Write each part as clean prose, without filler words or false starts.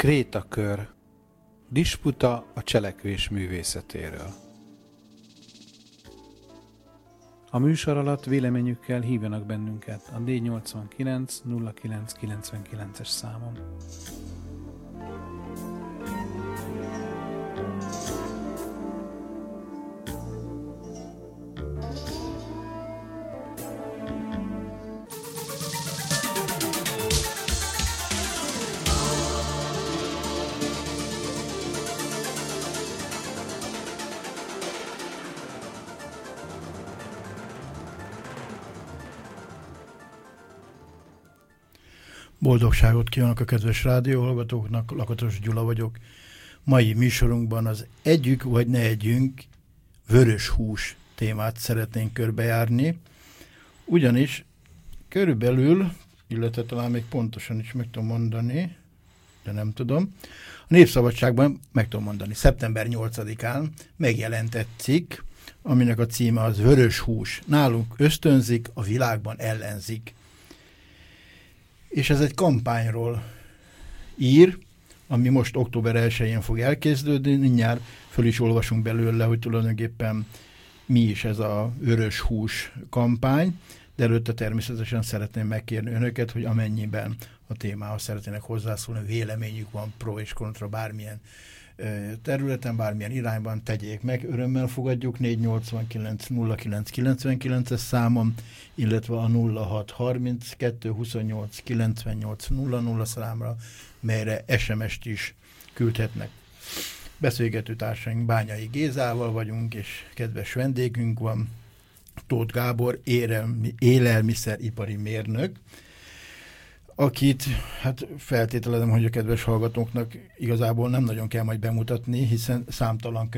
Krétakör. Disputa a cselekvés művészetéről. A műsor alatt véleményükkel hívjanak bennünket a D89 0999-es számon. Boldogságot kívánok a kedves rádióhallgatóknak, Lakatos Gyula vagyok. Mai műsorunkban az együk vagy ne együnk vörös hús témát szeretnénk körbejárni, ugyanis körülbelül, illetve talán még pontosan is meg tudom mondani, de nem tudom, a Népszabadságban meg tudom mondani, szeptember 8-án megjelent egy cikk, aminek a címe az Vörös hús. Nálunk ösztönzik, a világban ellenzik. És ez egy kampányról ír, ami most október 1-én fog elkezdődni. Mindjárt föl is olvasunk belőle, hogy tulajdonképpen mi is ez a vörös hús kampány, de előtte természetesen szeretném megkérni önöket, hogy amennyiben a témához szeretnének hozzászólni, véleményük van pro és kontra bármilyen területen, bármilyen irányban, tegyék meg. Örömmel fogadjuk 489 09 99-es számon, illetve a 06 32 28 98 00 számra, melyre SMS-t is küldhetnek. Beszélgető társaink Bányai Gézával vagyunk, és kedves vendégünk van, Tóth Gábor, élelmiszeripari mérnök, akit, hát feltételezem, hogy a kedves hallgatóknak igazából nem nagyon kell majd bemutatni, hiszen számtalan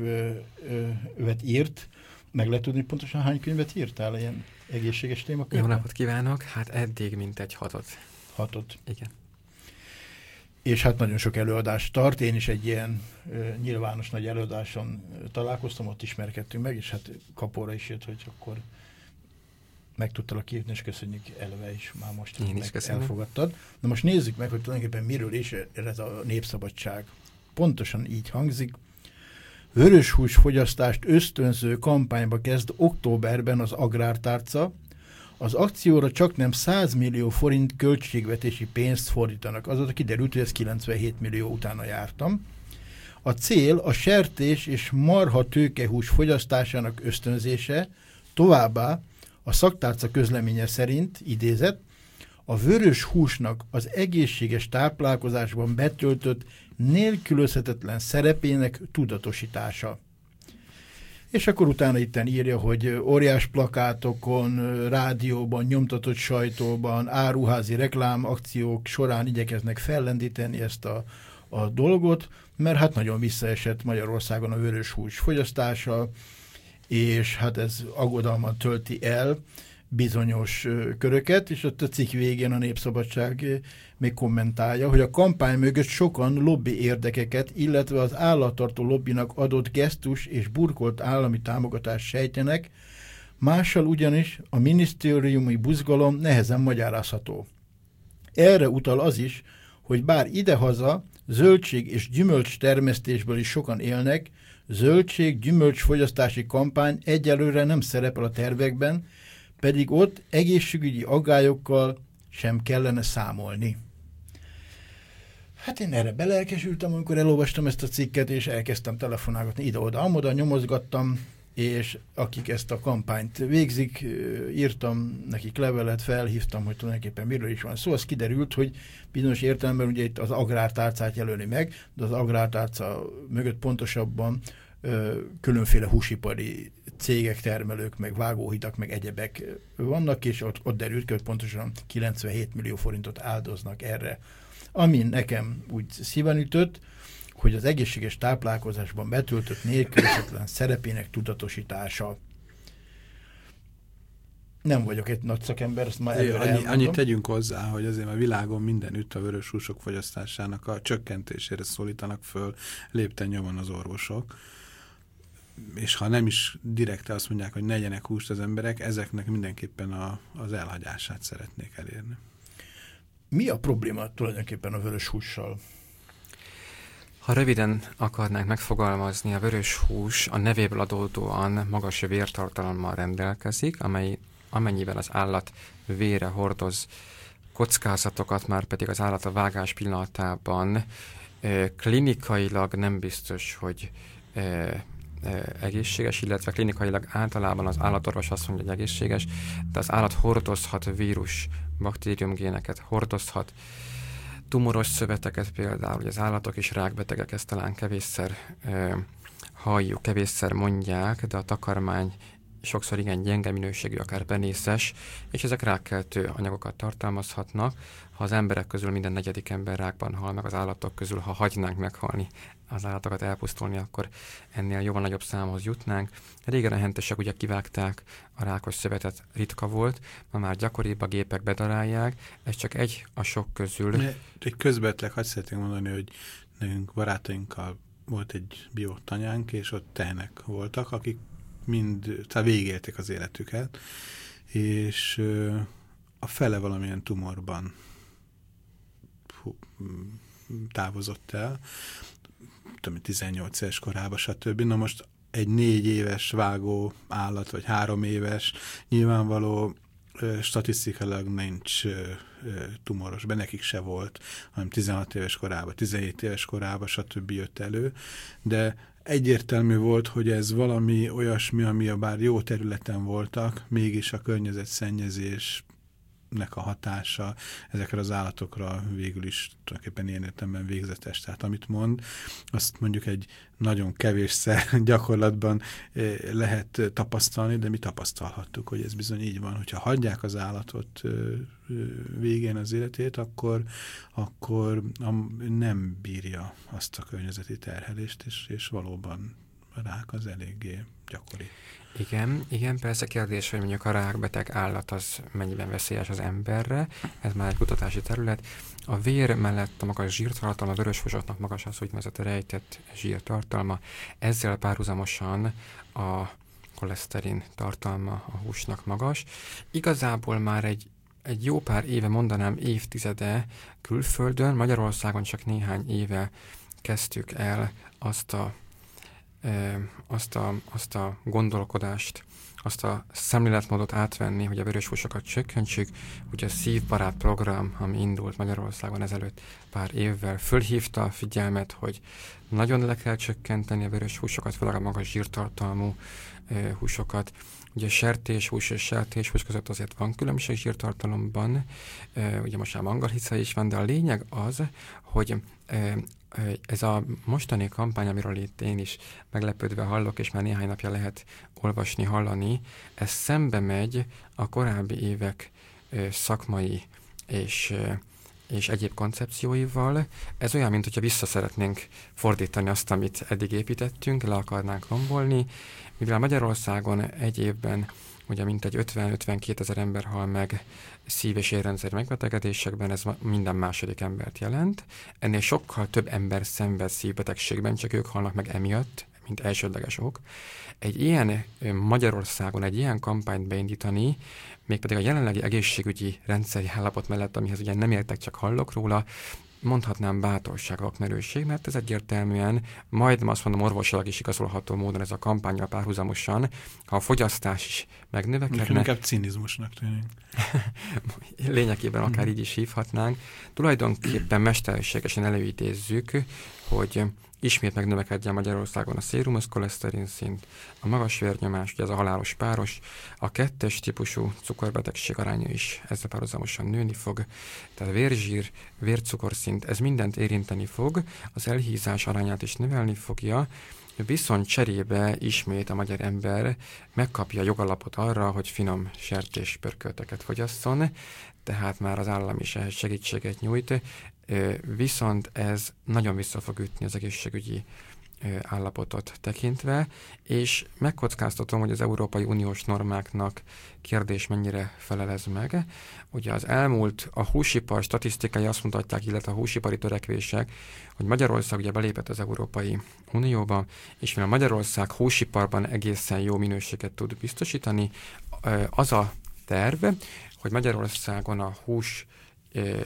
könyvet írt. Meg lehet tudni pontosan hány könyvet írtál ilyen egészséges témakörben? Jó napot kívánok! Hát eddig mintegy 6-ot. 6-ot? Igen. És hát nagyon sok előadást tart. Én is egy ilyen nyilvános nagy előadáson találkoztam, ott ismerkedtünk meg, és hát kapóra is jött, hogy akkor meg tudtalak hívni, és köszönjük eleve is, már most elfogadtad. Na most nézzük meg, hogy tulajdonképpen miről is ez a népszabadság. Pontosan így hangzik. Vöröshús fogyasztást ösztönző kampányba kezd októberben az Agrártárca. Az akcióra csaknem 100 millió forint költségvetési pénzt fordítanak. Azóta kiderült, hogy ez 97 millió, utána jártam. A cél a sertés és marha tőkehús fogyasztásának ösztönzése, továbbá a szaktárca közleménye szerint, idézet, a vörös húsnak az egészséges táplálkozásban betöltött nélkülözhetetlen szerepének tudatosítása. És akkor utána itten írja, hogy óriás plakátokon, rádióban, nyomtatott sajtóban, áruházi reklámakciók során igyekeznek fellendíteni ezt a dolgot, mert hát nagyon visszaesett Magyarországon a vörös hús fogyasztása, és hát ez aggodalmat tölti el bizonyos köröket, és ott a cikk végén a Népszabadság még kommentálja, hogy a kampány mögött sokan lobby érdekeket, illetve az állattartó lobbinak adott gesztus és burkolt állami támogatást sejtenek, mással ugyanis a minisztériumi buzgalom nehezen magyarázható. Erre utal az is, hogy bár idehaza zöldség és gyümölcs termesztésből is sokan élnek, zöldség-gyümölcs fogyasztási kampány egyelőre nem szerepel a tervekben, pedig ott egészségügyi aggályokkal sem kellene számolni. Hát én erre belelkesültem, amikor elolvastam ezt a cikket, és elkezdtem telefonálgatni ide-oda, amoda nyomozgattam, és akik ezt a kampányt végzik, írtam nekik levelet, felhívtam, hogy tulajdonképpen miről is van szó. Az kiderült, hogy bizonyos értelemben ugye itt az Agrártárcát jelöli meg, de az Agrártárca mögött pontosabban különféle húsipari cégek, termelők, meg vágóhidak, meg egyebek vannak, és ott derült ki, hogy pontosan 97 millió forintot áldoznak erre. Ami nekem úgy szíven ütött, hogy az egészséges táplálkozásban betöltött nélkülözhetetlen szerepének tudatosítása. Nem vagyok egy nagy szakember, ezt már előre elmondom. Annyit tegyünk hozzá, hogy azért a világon mindenütt a vörös húsok fogyasztásának a csökkentésére szólítanak föl lépten nyomon az orvosok. És ha nem is direkte azt mondják, hogy ne egyenek húst az emberek, ezeknek mindenképpen az elhagyását szeretnék elérni. Mi a probléma tulajdonképpen a vörös hússal? Ha röviden akarnánk megfogalmazni, a vörös hús a nevéből adódóan magas vértartalommal rendelkezik, amennyiben az állat vére hordoz kockázatokat, már pedig az állat a vágás pillanatában klinikailag nem biztos, hogy egészséges, illetve klinikailag általában az állatorvos azt mondja, hogy egészséges, de az állat hordozhat vírus, baktériumgéneket, hordozhat tumoros szöveteket például, hogy az állatok is rákbetegek, ezt talán kevésszer halljuk, kevésszer mondják, de a takarmány sokszor igen gyenge minőségű, akár benészes, és ezek rákkeltő anyagokat tartalmazhatnak. Ha az emberek közül minden negyedik ember rákban hal meg, az állatok közül, ha hagynánk meghalni az állatokat, elpusztulni, akkor ennél jóval nagyobb számhoz jutnánk. Régen a hentesek ugye kivágták a rákos szövetet, ritka volt, ma már gyakoribb, a gépek bedarálják, ez csak egy a sok közül. Egy közvetleg azt szeretném mondani, hogy nekünk barátainkkal volt egy biotanyánk, és ott tehenek voltak, akik tehát végigélték az életüket, és a fele valamilyen tumorban távozott el, 18 éves korában, stb. Na most egy 4 éves vágó állat, vagy 3 éves, nyilvánvaló statisztikailag nincs tumoros, be nekik se volt, hanem 16 éves korában, 17 éves korában, stb. Jött elő, de egyértelmű volt, hogy ez valami olyasmi, ami bár jó területen voltak, mégis a környezetszennyezésnek a hatása ezekre az állatokra végül is tulajdonképpen ilyen értelemben végzetes. Tehát amit mond, azt mondjuk egy nagyon kevésszer gyakorlatban lehet tapasztalni, de mi tapasztalhattuk, hogy ez bizony így van. Hogyha hagyják az állatot végén az életét, akkor nem bírja azt a környezeti terhelést, és valóban a rák az eléggé gyakori. Igen, persze kérdés, hogy mondjuk a rákbeteg állat az mennyiben veszélyes az emberre, ez már egy kutatási terület. A vér mellett a magas zsírtartalma, a vöröshúsoknak magas az úgynevezett rejtett zsírtartalma, ezzel párhuzamosan a koleszterin tartalma a húsnak magas. Igazából már egy jó pár éve, mondanám évtizede külföldön, Magyarországon csak néhány éve kezdtük el azt a gondolkodást, azt a szemléletmódot átvenni, hogy a vöröshúsokat csökkentsük. Ugye a szívbarát program, ami indult Magyarországon ezelőtt pár évvel, fölhívta a figyelmet, hogy nagyon le kell csökkenteni a vöröshúsokat, főleg a magas zsírtartalmú húsokat. Ugye sertéshús és sertéshús között azért van különbség zsírtartalomban, ugye most már mangalhica is van, de a lényeg az, hogy ez a mostani kampány, amiről itt én is meglepődve hallok, és már néhány napja lehet olvasni, hallani, ez szembe megy a korábbi évek szakmai és egyéb koncepcióival. Ez olyan, mint hogyha vissza szeretnénk fordítani azt, amit eddig építettünk, le akarnánk rombolni, mivel Magyarországon egy évben ugye mintegy 50-52 ezer ember hal meg szív- és érrendszeri megbetegedésekben, ez minden második embert jelent. Ennél sokkal több ember szenved szívbetegségben, csak ők halnak meg emiatt, mint elsődleges ok. Egy ilyen Magyarországon egy ilyen kampányt beindítani, mégpedig a jelenlegi egészségügyi rendszeri állapot mellett, amihez ugye nem értek, csak hallok róla, mondhatnám bátorság, vakmerőség, mert ez egyértelműen, majdnem azt mondom, orvosilag is igazolható módon ez a kampányal párhuzamosan, ha a fogyasztás is megnövekedne. Inkább cinizmusnak tűnik. Lényegében akár így is hívhatnánk. Tulajdonképpen mesterségesen előidézzük, hogy ismét megnövekedjen Magyarországon a szérumos koleszterin szint, a magas vérnyomás, ugye ez a halálos páros, a 2-es típusú cukorbetegség aránya is ezzel párhuzamosan nőni fog, tehát a vérzsír, vércukorszint, ez mindent érinteni fog, az elhízás arányát is növelni fogja, viszont cserébe ismét a magyar ember megkapja jogalapot arra, hogy finom sertéspörkölteket fogyasszon, tehát már az állam is ehhez segítséget nyújt, viszont ez nagyon vissza fog ütni az egészségügyi állapotot tekintve, és megkockáztatom, hogy az Európai Uniós normáknak kérdés mennyire felel ez meg. Ugye az elmúlt, a húsipar statisztikai azt mutatják, illetve a húsipari törekvések, hogy Magyarország ugye belépett az Európai Unióba, és mivel Magyarország húsiparban egészen jó minőséget tud biztosítani, az a terv, hogy Magyarországon a hús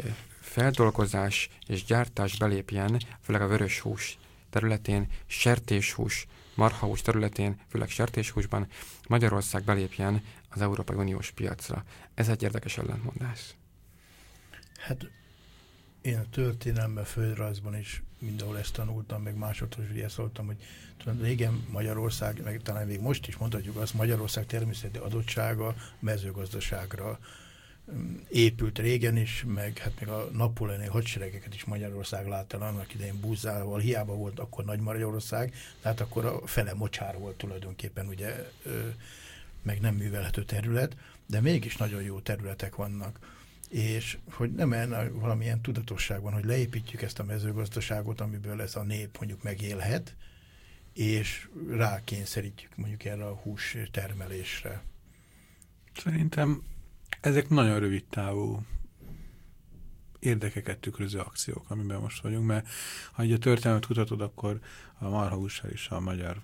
feldolgozás és gyártás belépjen, főleg a vörös hús területén, sertéshús, marhahús területén, főleg sertéshúsban Magyarország belépjen az Európai Uniós piacra. Ez egy érdekes ellentmondás. Hát én a történelemben, földrajzban is mindenhol ezt tanultam, meg másodszor is ezt szóltam, hogy régen Magyarország, meg talán még most is mondhatjuk azt, Magyarország természeti adottsága mezőgazdaságra épült régen is, meg hát még a napóleoni hadseregeket is Magyarország látta annak idején búzával, hiába volt akkor Nagy Magyarország, tehát akkor a fele mocsár volt tulajdonképpen, ugye, meg nem művelhető terület, de mégis nagyon jó területek vannak. És hogy nem valamilyen tudatosság van, hogy leépítjük ezt a mezőgazdaságot, amiből ez a nép mondjuk megélhet, és rákényszerítjük mondjuk erre a hús termelésre. Szerintem ezek nagyon rövid távú érdekeket tükröző akciók, amiben most vagyunk, mert ha a történelmet kutatod, akkor a marhahússal is a magyar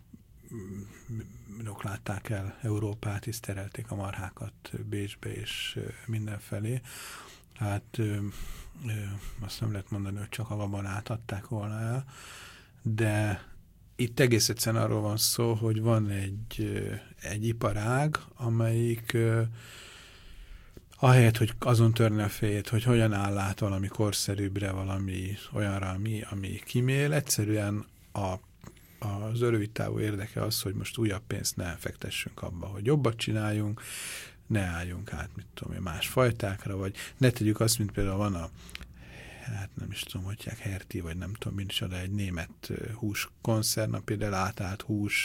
látták el Európát, és terelték a marhákat Bécsbe és mindenfelé. Hát azt nem lehet mondani, hogy csak a gabonát adták volna el, de itt egész egyszerűen arról van szó, hogy van egy iparág, amelyik ahelyett, hogy azon törne a fejét, hogy hogyan áll át valami korszerűbbre, valami olyanra, ami kimél, egyszerűen az rövid távú érdeke az, hogy most újabb pénzt ne fektessünk abba, hogy jobbat csináljunk, ne álljunk át, mit tudom én, más fajtákra, vagy ne tegyük azt, mint például van hát nem is tudom, hogy Hertie, vagy nem tudom, mint is oda egy német húskoncern, például átállt hús,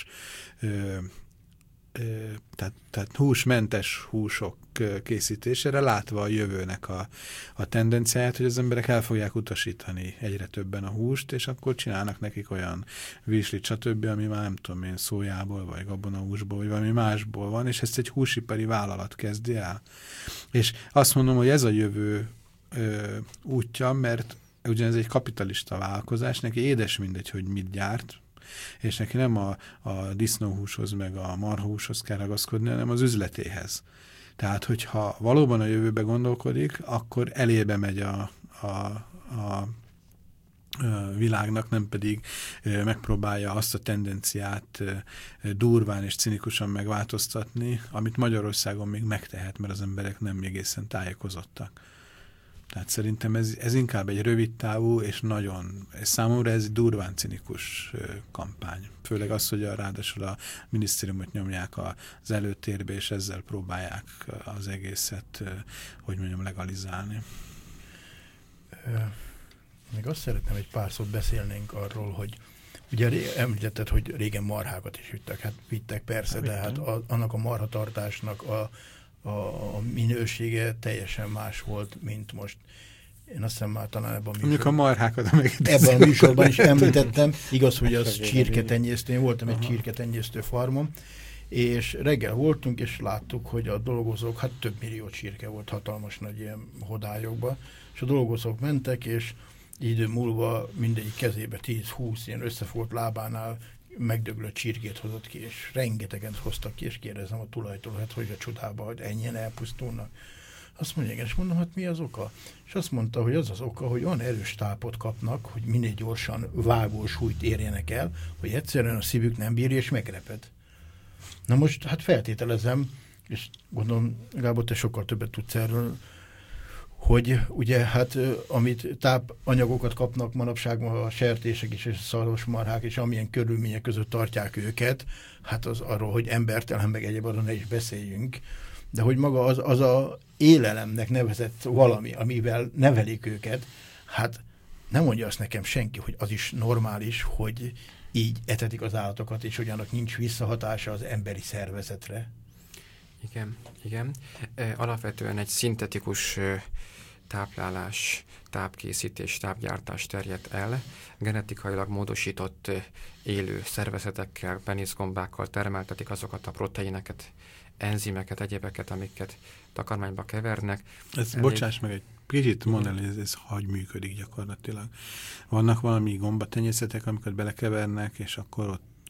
tehát húsmentes húsok készítésére, látva a jövőnek a tendenciáját, hogy az emberek el fogják utasítani egyre többen a húst, és akkor csinálnak nekik olyan virslit, stb., ami már nem tudom én, szójából, vagy gabonahúsból, vagy valami másból van, és ezt egy húsipari vállalat kezdi el. És azt mondom, hogy ez a jövő útja, mert ugyanez egy kapitalista vállalkozás, neki édes mindegy, hogy mit gyárt, és neki nem a disznóhúshoz, meg a marhahúshoz kell ragaszkodni, hanem az üzletéhez. Tehát, hogyha valóban a jövőbe gondolkodik, akkor elébe megy a világnak, nem pedig megpróbálja azt a tendenciát durván és cinikusan megváltoztatni, amit Magyarországon még megtehet, mert az emberek nem egészen tájékozottak. Tehát szerintem ez inkább egy rövid távú, és számomra ez egy durván cinikus kampány. Főleg az, hogy ráadásul a minisztériumot nyomják az előtérbe, és ezzel próbálják az egészet, hogy mondjam, legalizálni. Még azt szeretném, egy pár szót beszélnénk arról, hogy ugye említetted, hogy régen marhákat is vittek. Hát vittek persze, de hát annak a marhatartásnak a minősége teljesen más volt, mint most. Én azt hiszem már talán ebben a marhákat, ebben a műsorban is említettem. Igaz, hogy az csirketenyésztő. Én voltam egy csirketenyésztő farmon, és reggel voltunk, és láttuk, hogy a dolgozók, hát több millió csirke volt hatalmas nagy ilyen hodályokban, és a dolgozók mentek, és idő múlva mindegyik kezébe 10-20 ilyen összefogott lábánál megdöglött csirkét hozott ki, és rengetegen hoztak ki, és kérdezem a tulajtól, hát hogy a csodába, hogy ennyien elpusztulnak. Azt mondja, és mondom, hát mi az oka? És azt mondta, hogy az oka, hogy olyan erős tápot kapnak, hogy minél gyorsan vágós súlyt érjenek el, hogy egyszerűen a szívük nem bírja, és megreped. Na most, hát feltételezem, és gondolom, Gábor, te sokkal többet tudsz erről, hogy ugye hát amit tápanyagokat kapnak manapság a sertések is, és a szarvasmarhák, és amilyen körülmények között tartják őket, hát az arról, hogy embertelen, meg egyéb arról ne is beszéljünk, de hogy maga az a élelemnek nevezett valami, amivel nevelik őket, hát nem mondja azt nekem senki, hogy az is normális, hogy így etetik az állatokat, és hogy annak nincs visszahatása az emberi szervezetre. Igen. Alapvetően egy szintetikus táplálás, tápkészítés, tápgyártás terjedt el. Genetikailag módosított élő szervezetekkel, peniszgombákkal termeltetik azokat a proteineket, enzimeket, egyébeket, amiket takarmányba kevernek. Bocsáss meg egy kicsit mondani, hogy ez hogy működik gyakorlatilag. Vannak valami gombatenyészetek, amiket belekevernek, és akkor ott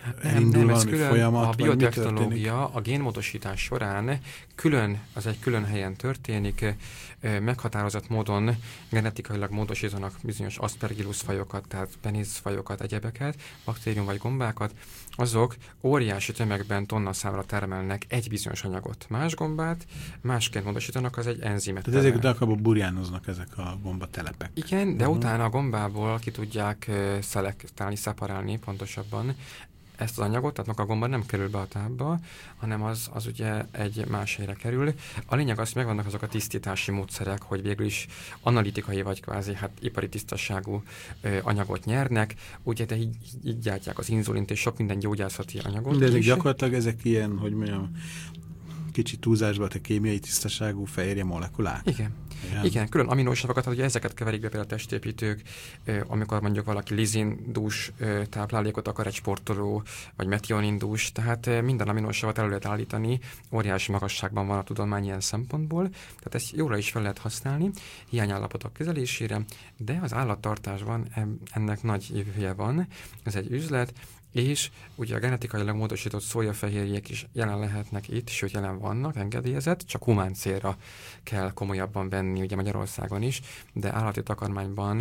elindul valami folyamat, a biotechnológia a génmódosítás során az egy külön helyen történik, meghatározott módon genetikailag módosítanak bizonyos Aspergillus fajokat, tehát Penis fajokat, egyebeket, baktérium vagy gombákat, azok óriási tömegben tonna-számra termelnek egy bizonyos anyagot. Más gombát másként módosítanak, az egy enzimet. Tehát ezek darabból burjánoznak ezek a gombatelepek. Igen, de utána a gombából ki tudják szelektálni, szeparálni pontosabban ezt az anyagot, tehát maga a gomba nem kerül be a tápba, hanem az ugye egy más helyre kerül. A lényeg az, hogy megvannak azok a tisztítási módszerek, hogy végül is analitikai vagy kvázi ipari tisztaságú anyagot nyernek, ugye de így gyártják az inzulint és sok minden gyógyászati anyagot. De ezek gyakorlatilag ezek ilyen, hogy mondjam, kicsit túlzásban a kémiai tisztaságú fehérje molekulák. Igen, külön aminósavakat, ugye ezeket keverik be például a testépítők, amikor mondjuk valaki lizindús táplálékot akar, egy sportoló, vagy metionindús, tehát minden aminósavat elő lehet állítani, óriási magasságban van a tudomány ilyen szempontból, tehát ezt jóra is fel lehet használni hiányállapotok kezelésére, de az állattartásban ennek nagy jövője van, ez egy üzlet, és ugye a genetikailag módosított szójafehérjék is jelen lehetnek itt, sőt jelen vannak, engedélyezett, csak humán célra kell komolyabban venni, ugye Magyarországon is, de állati takarmányban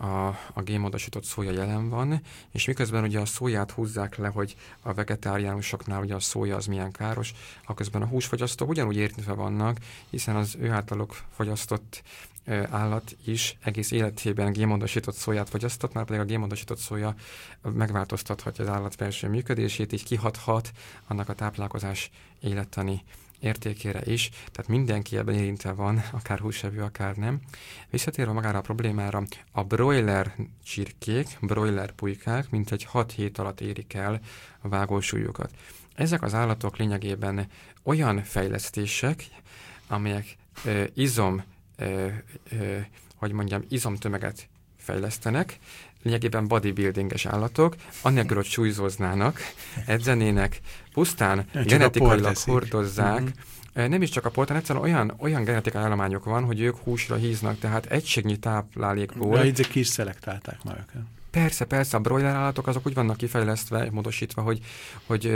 a génmódosított szója jelen van, és miközben ugye a szóját húzzák le, hogy a vegetáriánusoknál ugye a szója az milyen káros, aközben a húsfogyasztók ugyanúgy értve vannak, hiszen az ő általuk fogyasztott állat is egész életében génmódosított szóját fogyasztott, már pedig a génmódosított szója megváltoztathatja az állat belső működését, így kihathat annak a táplálkozás élettani értékére is, tehát mindenki ebben érintve van, akár húsevő, akár nem. Visszatérve magára a problémára, a broiler csirkék, broiler pulykák mintegy 6 hét alatt érik el a vágósúlyukat. Ezek az állatok lényegében olyan fejlesztések, amelyek izomtömeget fejlesztenek, lényegében bodybuildinges állatok, annélkül, hogy súlyzóznának, edzenének, pusztán genetikailag hordozzák, nem is csak a portán, egyszerűen olyan genetikai állományok van, hogy ők húsra híznak, tehát egységnyi táplálékból. De így ki is szelektálták már őket. Persze, a broiler állatok azok úgy vannak kifejlesztve, módosítva, hogy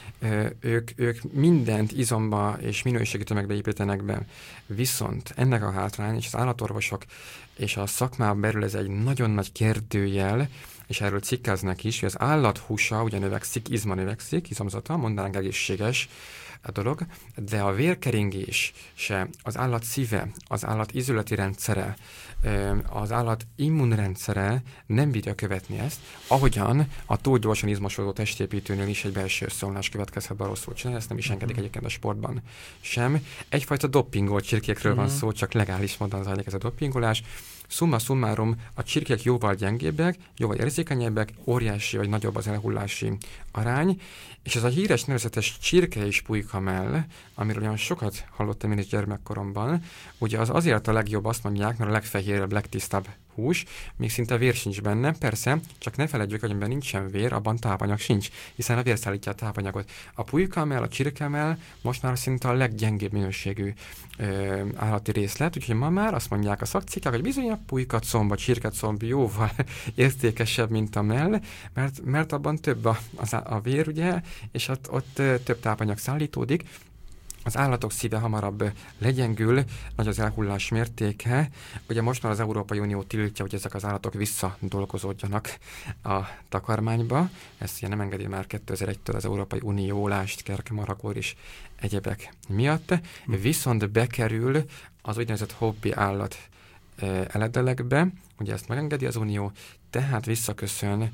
ők mindent izomba és minőségi tömegbe építenek be. Viszont ennek a hátrány, és az állatorvosok és a szakmában belül ez egy nagyon nagy kérdőjel, és erről cikkeznek is, hogy az állat húsa ugye növekszik, izma növekszik, izomzata, mondanánk egészséges a dolog, de a vérkeringés se, az állat szíve, az állat izületi rendszere, az állat immunrendszere nem bírja követni ezt, ahogyan a túl gyorsan izmosodó testépítőnél is egy belső összeomlás következhet, be rosszul csinálni, ezt nem is engedik egyébként a sportban sem. Egyfajta doppingolt csirkékről van szó, csak legális módon zajlik ez a doppingolás. Summa summarum, a csirkék jóval gyengébbek, jóval érzékenyebbek, óriási vagy nagyobb az elhullási arány, és ez a híres nevezetes csirke és pulykamell, amiről olyan sokat hallottam én is gyermekkoromban, ugye az azért a legjobb, azt mondják, mert a legfehérebb, legtisztább hús, még szinte vér sincs benne, persze, csak ne feledjük, hogy amiben nincsen vér, abban tápanyag sincs, hiszen a vér szállítja a tápanyagot. A pulykamell, a csirkemell most már szinte a leggyengébb minőségű állati részlet, úgyhogy ma már azt mondják a szakcikkák, hogy bizony a pulykacomb, a csirkecomb jóval értékesebb, mint a mell, mert abban több a vér, ugye, és ott több tápanyag szállítódik. Az állatok szíve hamarabb legyengül, nagy az elhullás mértéke. Ugye most már az Európai Unió tiltja, hogy ezek az állatok visszadolgozódjanak a takarmányba. Ezt ugye nem engedi már 2001-től az Európai Unió, lásd Kerke-Marakór is egyebek miatt. Viszont bekerül az úgynevezett hobbi állat eledelekbe, ugye ezt megengedi az Unió, tehát visszaköszön,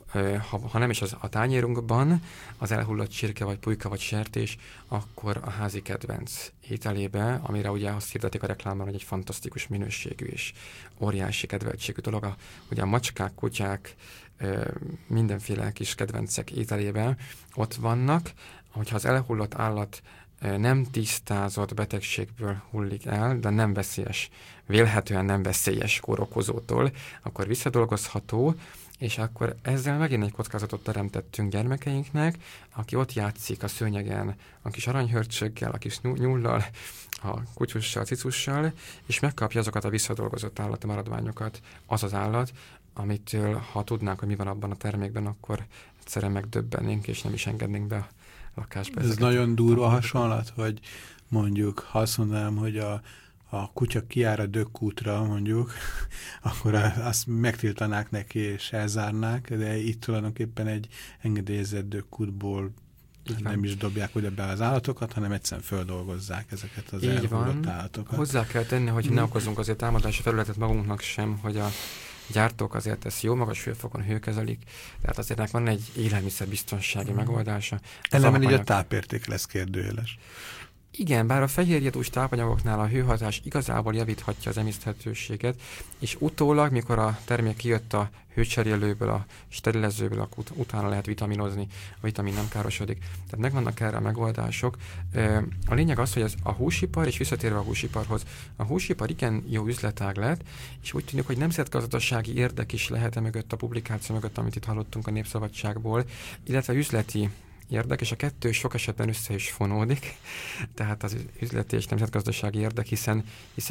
ha nem is a tányérunkban az elhullott csirke, vagy pulyka, vagy sertés, akkor a házi kedvenc ételébe, amire ugye azt hirdetik a reklámban, hogy egy fantasztikus minőségű és óriási kedveltségű dolog. Ugye a macskák, kutyák, mindenféle kis kedvencek ételében ott vannak, hogyha az elhullott állat nem tisztázott betegségből hullik el, de nem veszélyes, vélhetően nem veszélyes kórokozótól, akkor visszadolgozható, és akkor ezzel megint egy kockázatot teremtettünk gyermekeinknek, aki ott játszik a szőnyegen, a kis aranyhörcsöggel, a kis nyullal, a kutyussal, cicussal, és megkapja azokat a visszadolgozott állati maradványokat az állat, amitől, ha tudnánk, hogy mi van abban a termékben, akkor egyszerűen megdöbbennénk, és nem is engednénk be a lakásba. Ez nagyon durva hasonlat, hogy mondjuk, ha azt mondanám, hogy a kutya kijár a dökkútra, mondjuk, akkor azt megtiltanák neki, és elzárnák, de itt tulajdonképpen egy engedélyezett dökkútból nem is dobják oda be az állatokat, hanem egyszerűen földolgozzák ezeket az elhullott állatokat. Hozzá kell tenni, hogy ne okozunk azért támadási felületet magunknak sem, hogy a gyártók azért ezt jó magas hőfokon hőkezelik, tehát azért van egy élelmiszerbiztonsági megoldása. Ellenben így a tápérték lesz kérdőjeles. Igen, bár a fehérjedús tápanyagoknál a hőhatás igazából javíthatja az emészthetőséget, és utólag, mikor a termék kijött a hőcserélőből, a sterilezőből, akkor utána lehet vitaminozni, a vitamin nem károsodik. Tehát megvannak erre a megoldások. A lényeg az, hogy ez a húsipar, és visszatérve a húsiparhoz, a húsipar igen jó üzletág lett, és úgy tűnik, hogy nemzetgazdasági érdek is lehet mögött, a publikáció mögött, amit itt hallottunk a Népszabadságból, illetve üzleti érdek, és a kettő sok esetben össze is fonódik, tehát az üzleti és nemzetgazdasági érdek, hiszen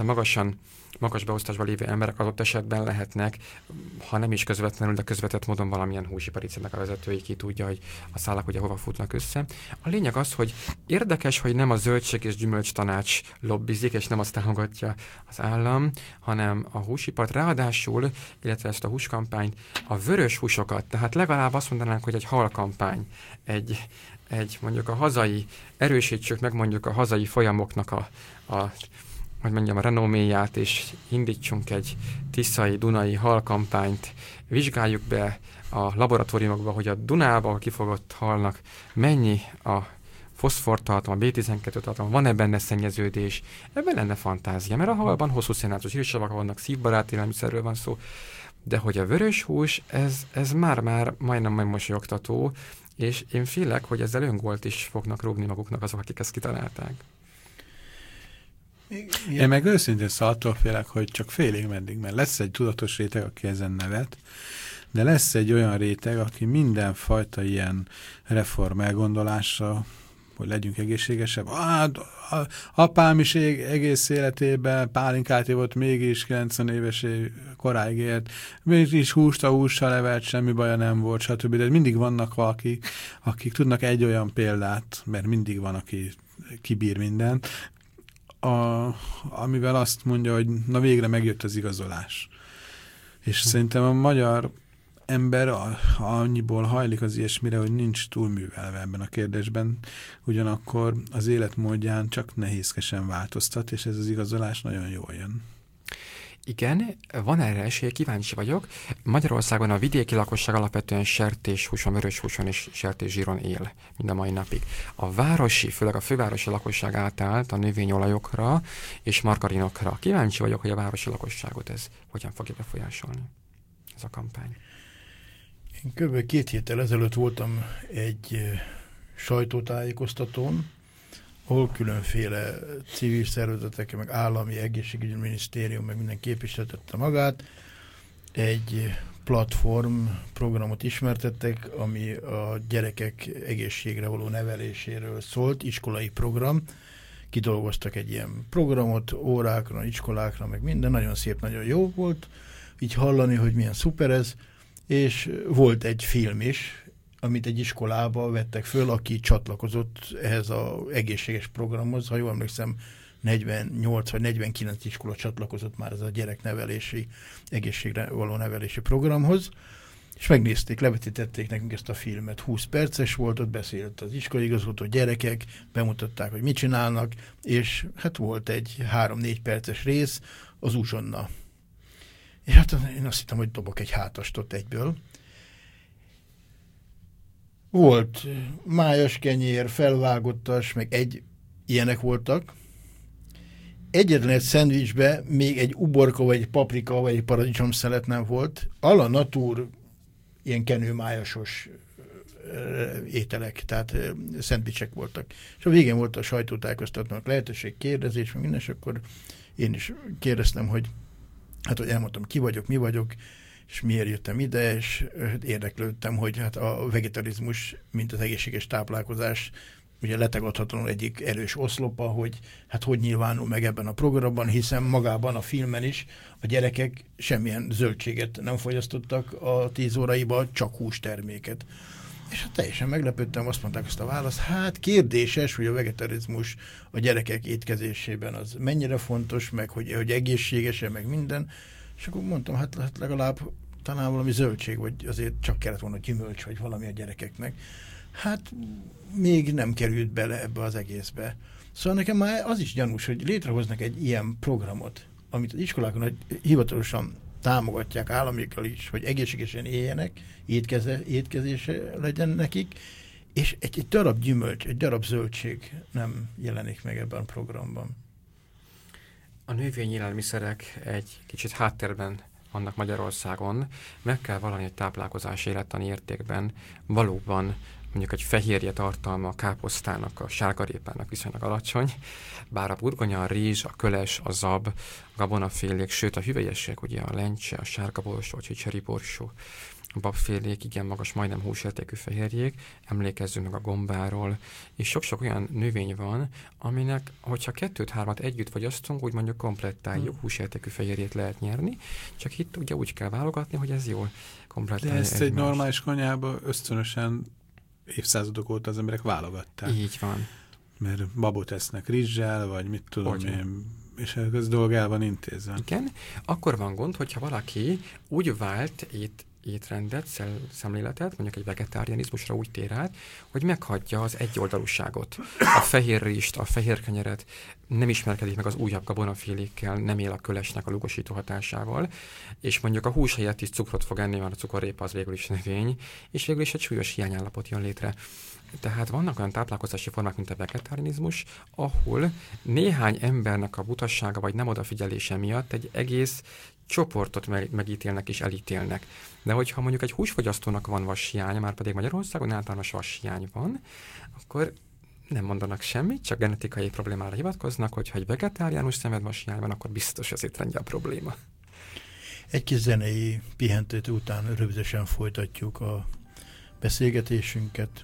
magas beosztásban lévő emberek adott esetben lehetnek, ha nem is közvetlenül, de közvetett módon valamilyen húsipari cégnek a vezetői, ki tudja, hogy a szálak ugye hova futnak össze. A lényeg az, hogy érdekes, hogy nem a zöldség és gyümölcs tanács lobbizik, és nem azt támogatja az állam, hanem a húsipart, ráadásul, illetve ezt a húskampányt, a vörös húsokat, tehát legalább azt mondanánk, hogy egy halkampány, egy mondjuk a hazai, erősítsük meg mondjuk a hazai folyamoknak a renoméját, és indítsunk egy tiszai, dunai halkampányt, vizsgáljuk be a laboratóriumokba, hogy a Dunában kifogott halnak mennyi a foszfortartalma, a B12 tartalma, van-e benne szennyeződés, ebben lenne fantázia, mert a halban hosszú szénátos hírsavak vannak, szívbarát élelmiszerről van szó, de hogy a vörös hús, ez már majdnem megmosolyogtató, és én félek, hogy ezzel öngolt is fognak rúgni maguknak azok, akik ezt kitalálták. Én meg őszintén attól félek, hogy csak félig meddig, mert lesz egy tudatos réteg, aki ezen nevet, de lesz egy olyan réteg, aki mindenfajta ilyen reform elgondolásra, hogy legyünk egészségesebb. Apám is egész életében pálinkát volt, mégis 90 éves koráig élt, mégis hússal levelt, semmi baja nem volt, stb. De mindig vannak valakik, akik tudnak egy olyan példát, mert mindig van, aki kibír mindent, amivel azt mondja, hogy na végre megjött az igazolás. És szerintem a magyar ember annyiból hajlik az ilyesmire, hogy nincs túlművelve ebben a kérdésben, ugyanakkor az életmódján csak nehézkesen változtat, és ez az igazolás nagyon jól jön. Igen, van erre esély, kíváncsi vagyok. Magyarországon a vidéki lakosság alapvetően sertéshúson, vöröshúson és sertészsíron él mind a mai napig. A városi, főleg a fővárosi lakosság átállt a növényolajokra és margarinokra. Kíváncsi vagyok, hogy a városi lakosságot ez hogyan fogja befolyásolni, ez a kampány. Én kb. 2 héttel ezelőtt voltam egy sajtótájékoztatón, ahol különféle civil szervezetek, meg állami egészségügyi minisztérium, meg minden képviseltette magát. Egy platform programot ismertettek, ami a gyerekek egészségre való neveléséről szólt, iskolai program. Kidolgoztak egy ilyen programot órákra, iskolákra, meg minden, nagyon szép, nagyon jó volt így hallani, hogy milyen szuper ez, és volt egy film is, amit egy iskolába vettek föl, aki csatlakozott ehhez az egészséges programhoz. Ha jól emlékszem, 48 vagy 49 iskola csatlakozott már ez a gyereknevelési, egészségre való nevelési programhoz, és megnézték, levetítették nekünk ezt a filmet. 20 perces volt, ott beszélt az iskolaigazgató, gyerekek, bemutatták, hogy mit csinálnak, és hát volt egy 3-4 perces rész, az uzsonna. És hát én azt hittem, hogy dobok egy hátast egyből. Volt májas kenyér, felvágottas, meg ilyenek voltak. Egyetlen egy szendvicsbe még egy uborka, vagy egy paprika, vagy egy paradicsomszelet nem volt. A natur ilyen kenőmájasos ételek, tehát szendvicsek voltak. És a végén volt a sajtótájékoztatónak lehetőség, kérdezés, meg minden, és akkor én is kérdeztem, hogy elmondtam, ki vagyok, mi vagyok, és miért jöttem ide, és érdeklődtem, hogy hát a vegetarizmus, mint az egészséges táplálkozás ugye letagadhatóan egyik erős oszlopa, hogy hát hogy nyilvánul meg ebben a programban, hiszen magában a filmen is a gyerekek semmilyen zöldséget nem fogyasztottak a 10 óraiba, csak hústerméket. És hát teljesen meglepődtem, azt mondták azt a választ, hát kérdéses, hogy a vegetarizmus a gyerekek étkezésében az mennyire fontos, meg hogy egészséges-e, meg minden. És akkor mondtam, hát legalább talán valami zöldség, vagy azért csak kellett volna gyümölcs, vagy valami a gyerekeknek. Hát még nem került bele ebbe az egészbe. Szóval nekem már az is gyanús, hogy létrehoznak egy ilyen programot, amit az iskolákon hivatalosan támogatják államikkal is, hogy egészségesen éljenek, étkezése legyen nekik, és egy darab gyümölcs, egy darab zöldség nem jelenik meg ebben a programban. A növényélelmiszerek egy kicsit háttérben vannak Magyarországon, meg kell valami egy táplálkozási élettani értékben valóban mondjuk egy fehérje tartalma a káposztának, a sárgarépának viszonylag alacsony, bár a burgonya, a rizs, a köles, a zab, a gabonafélék, sőt a hüvelyesek, ugye a lencse, a sárga borsó, a csicseri borsó, a babfélék, igen magas, majdnem húsértékű fehérjék, emlékezzünk meg a gombáról, és sok-sok olyan növény van, aminek, hogyha 2-3 együtt fogyasztunk, úgy mondjuk komplettáljuk, húsértékű fehérjét lehet nyerni, csak itt ugye úgy kell válogatni, hogy ez jól komplettálja. De ezt egy normális konyhába ösztönösen évszázadok óta az emberek válogatták. Így van. Mert babot esznek rizssel, vagy mit tudom én, és ez dolg el van intézve. Igen. Akkor van gond, hogyha valaki úgy vált étrendet, szemléletet, mondjuk egy vegetárianizmusra úgy tér át, hogy meghagyja az egyoldalúságot. A fehér rizst, a fehér kenyeret, nem ismerkedik meg az újabb gabonafélékkel, nem él a kölesnek a lugosító hatásával, és mondjuk a hús helyett is cukrot fog enni, mert a cukorrépa az végül is növény, és végül is egy súlyos hiányállapot jön létre. Tehát vannak olyan táplálkozási formák, mint a vegetárianizmus, ahol néhány embernek a butassága vagy nem odafigyelése miatt egy egész csoportot megítélnek és elítélnek. De hogyha mondjuk egy húsfogyasztónak van vashiánya, már pedig Magyarországon általános vashiány van, akkor nem mondanak semmit, csak genetikai problémára hivatkoznak, hogyha egy vegetáriánus szenved vashiány van, akkor biztos az étrendje a probléma. Egy kis zenei pihentét után rövidesen folytatjuk a beszélgetésünket.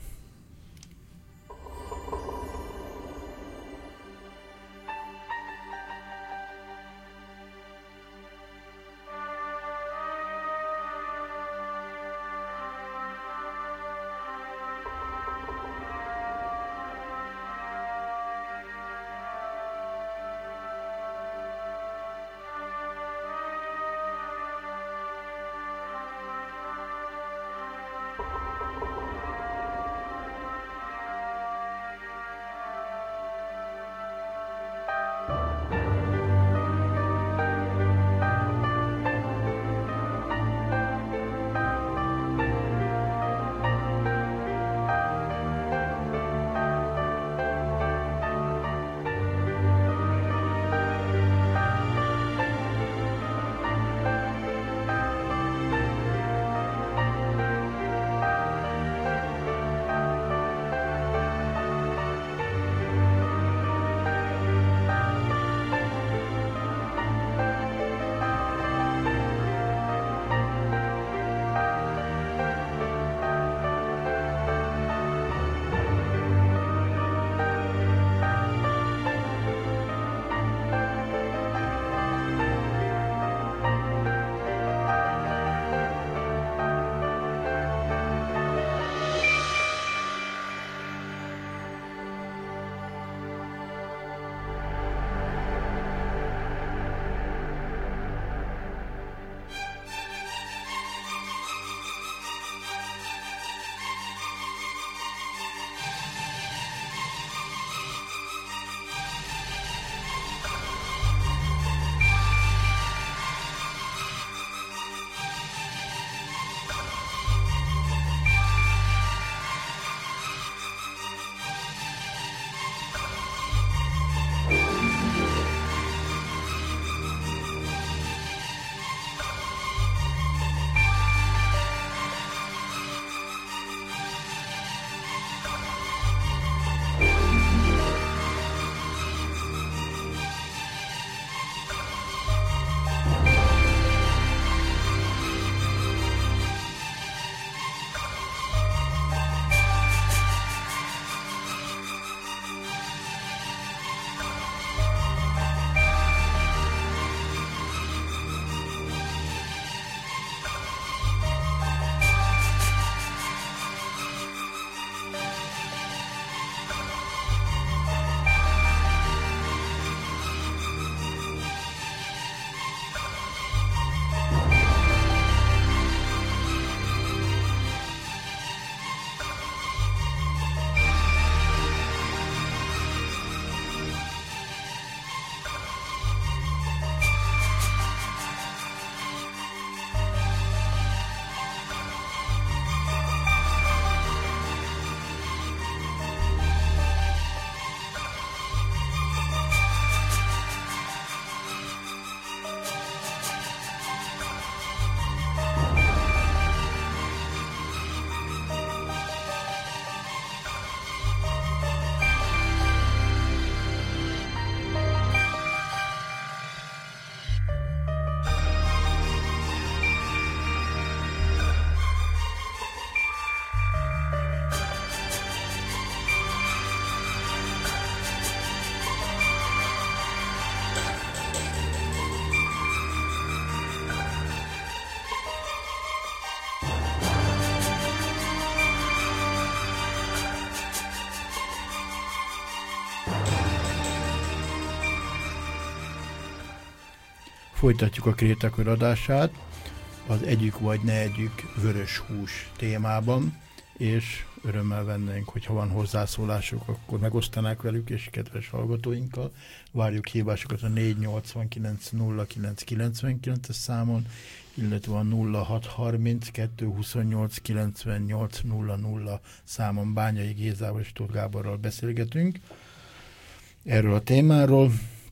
Folytatjuk a Krétakör adását az együk vagy ne együk vörös hús témában, és örömmel vennénk, hogyha van hozzászólások, akkor megosztanák velük, és kedves hallgatóinkkal. Várjuk hívásokat a 489 09 99-es számon, illetve a 0632 28 98 00 számon. Bányai Gézával és Tóth Gáborral beszélgetünk erről a témáról.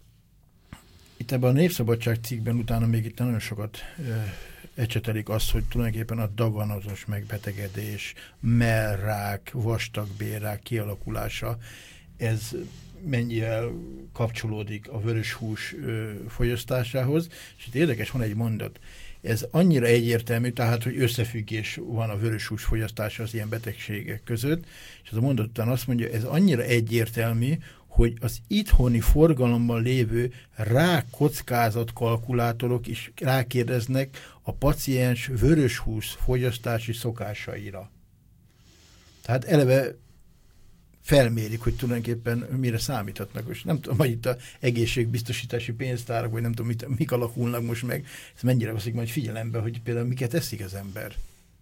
Itt ebben a Népszabadság cikkben utána még itt nagyon sokat ecsetelik azt, hogy tulajdonképpen a daganozos megbetegedés, mellrák, vastagbélrák kialakulása, ez mennyivel kapcsolódik a vörös hús fogyasztásához. És itt érdekes, van egy mondat. Ez annyira egyértelmű, tehát, hogy összefüggés van a vörös hús fogyasztása az ilyen betegségek között, és ez a mondat után azt mondja, ez annyira egyértelmű, hogy az itthoni forgalomban lévő rákkockázat kalkulátorok is rákérdeznek a paciens vöröshús fogyasztási szokásaira. Tehát eleve felmérik, hogy tulajdonképpen mire számíthatnak. És nem tudom, hogy itt az egészségbiztosítási pénztárak, vagy nem tudom, mik alakulnak most meg, ez mennyire veszik majd figyelembe, hogy például miket eszik az ember.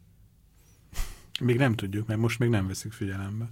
Még nem tudjuk, mert most még nem veszik figyelembe.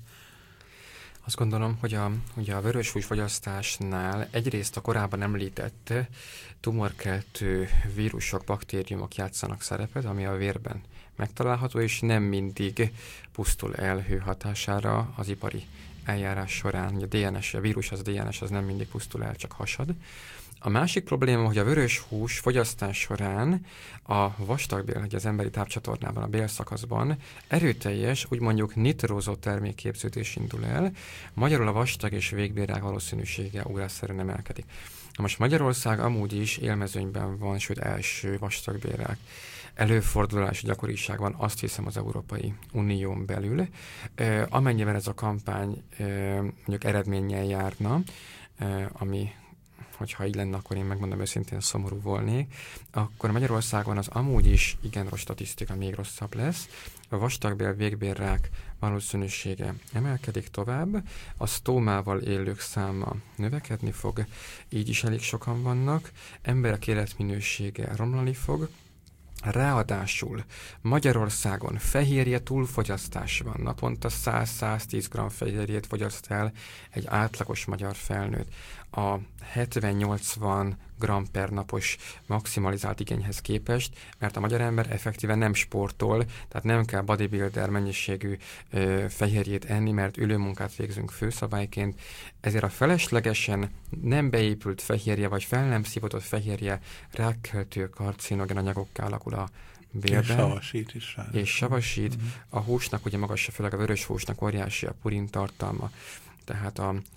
Azt gondolom, hogy a vöröshúsfogyasztásnál egyrészt a korábban említett tumorkeltő vírusok, baktériumok játszanak szerepet, ami a vérben megtalálható, és nem mindig pusztul el hő hatására az ipari eljárás során. A vírus, az DNS, az nem mindig pusztul el, csak hasad. A másik probléma, hogy a vörös hús fogyasztás során a vastagbél, hogy az emberi tápcsatornában, a bélszakaszban erőteljes, úgy mondjuk nitrózó termékképződés indul el, magyarul a vastag és végbélrák valószínűsége ugrásszerűen emelkedik. Na most Magyarország amúgy is élmezőnyben van, sőt első vastagbélrák előfordulási gyakoriság van, azt hiszem, az Európai Unión belül. Amennyiben ez a kampány mondjuk eredménnyel járna, ami hogyha így lenne, akkor én megmondom őszintén szomorú volnék, akkor Magyarországon az amúgy is igen rossz statisztika még rosszabb lesz. A vastagbél, végbélrák valószínűsége emelkedik tovább, a sztómával élők száma növekedni fog, így is elég sokan vannak, emberek életminősége romlani fog. Ráadásul Magyarországon fehérje túlfogyasztás van. Naponta 100-110 g fehérjét fogyaszt el egy átlagos magyar felnőtt. A 70-80 g per napos maximalizált igényhez képest, mert a magyar ember effektíven nem sportol, tehát nem kell bodybuilder mennyiségű fehérjét enni, mert ülőmunkát végzünk főszabályként, ezért a feleslegesen nem beépült fehérje, vagy fel nem szívódott fehérje rákkeltő karcinogen anyagokká alakul a bélben. És savasít is rá. És savasít. A húsnak, ugye magasabb, főleg a vörös húsnak óriási a purin tartalma, tehát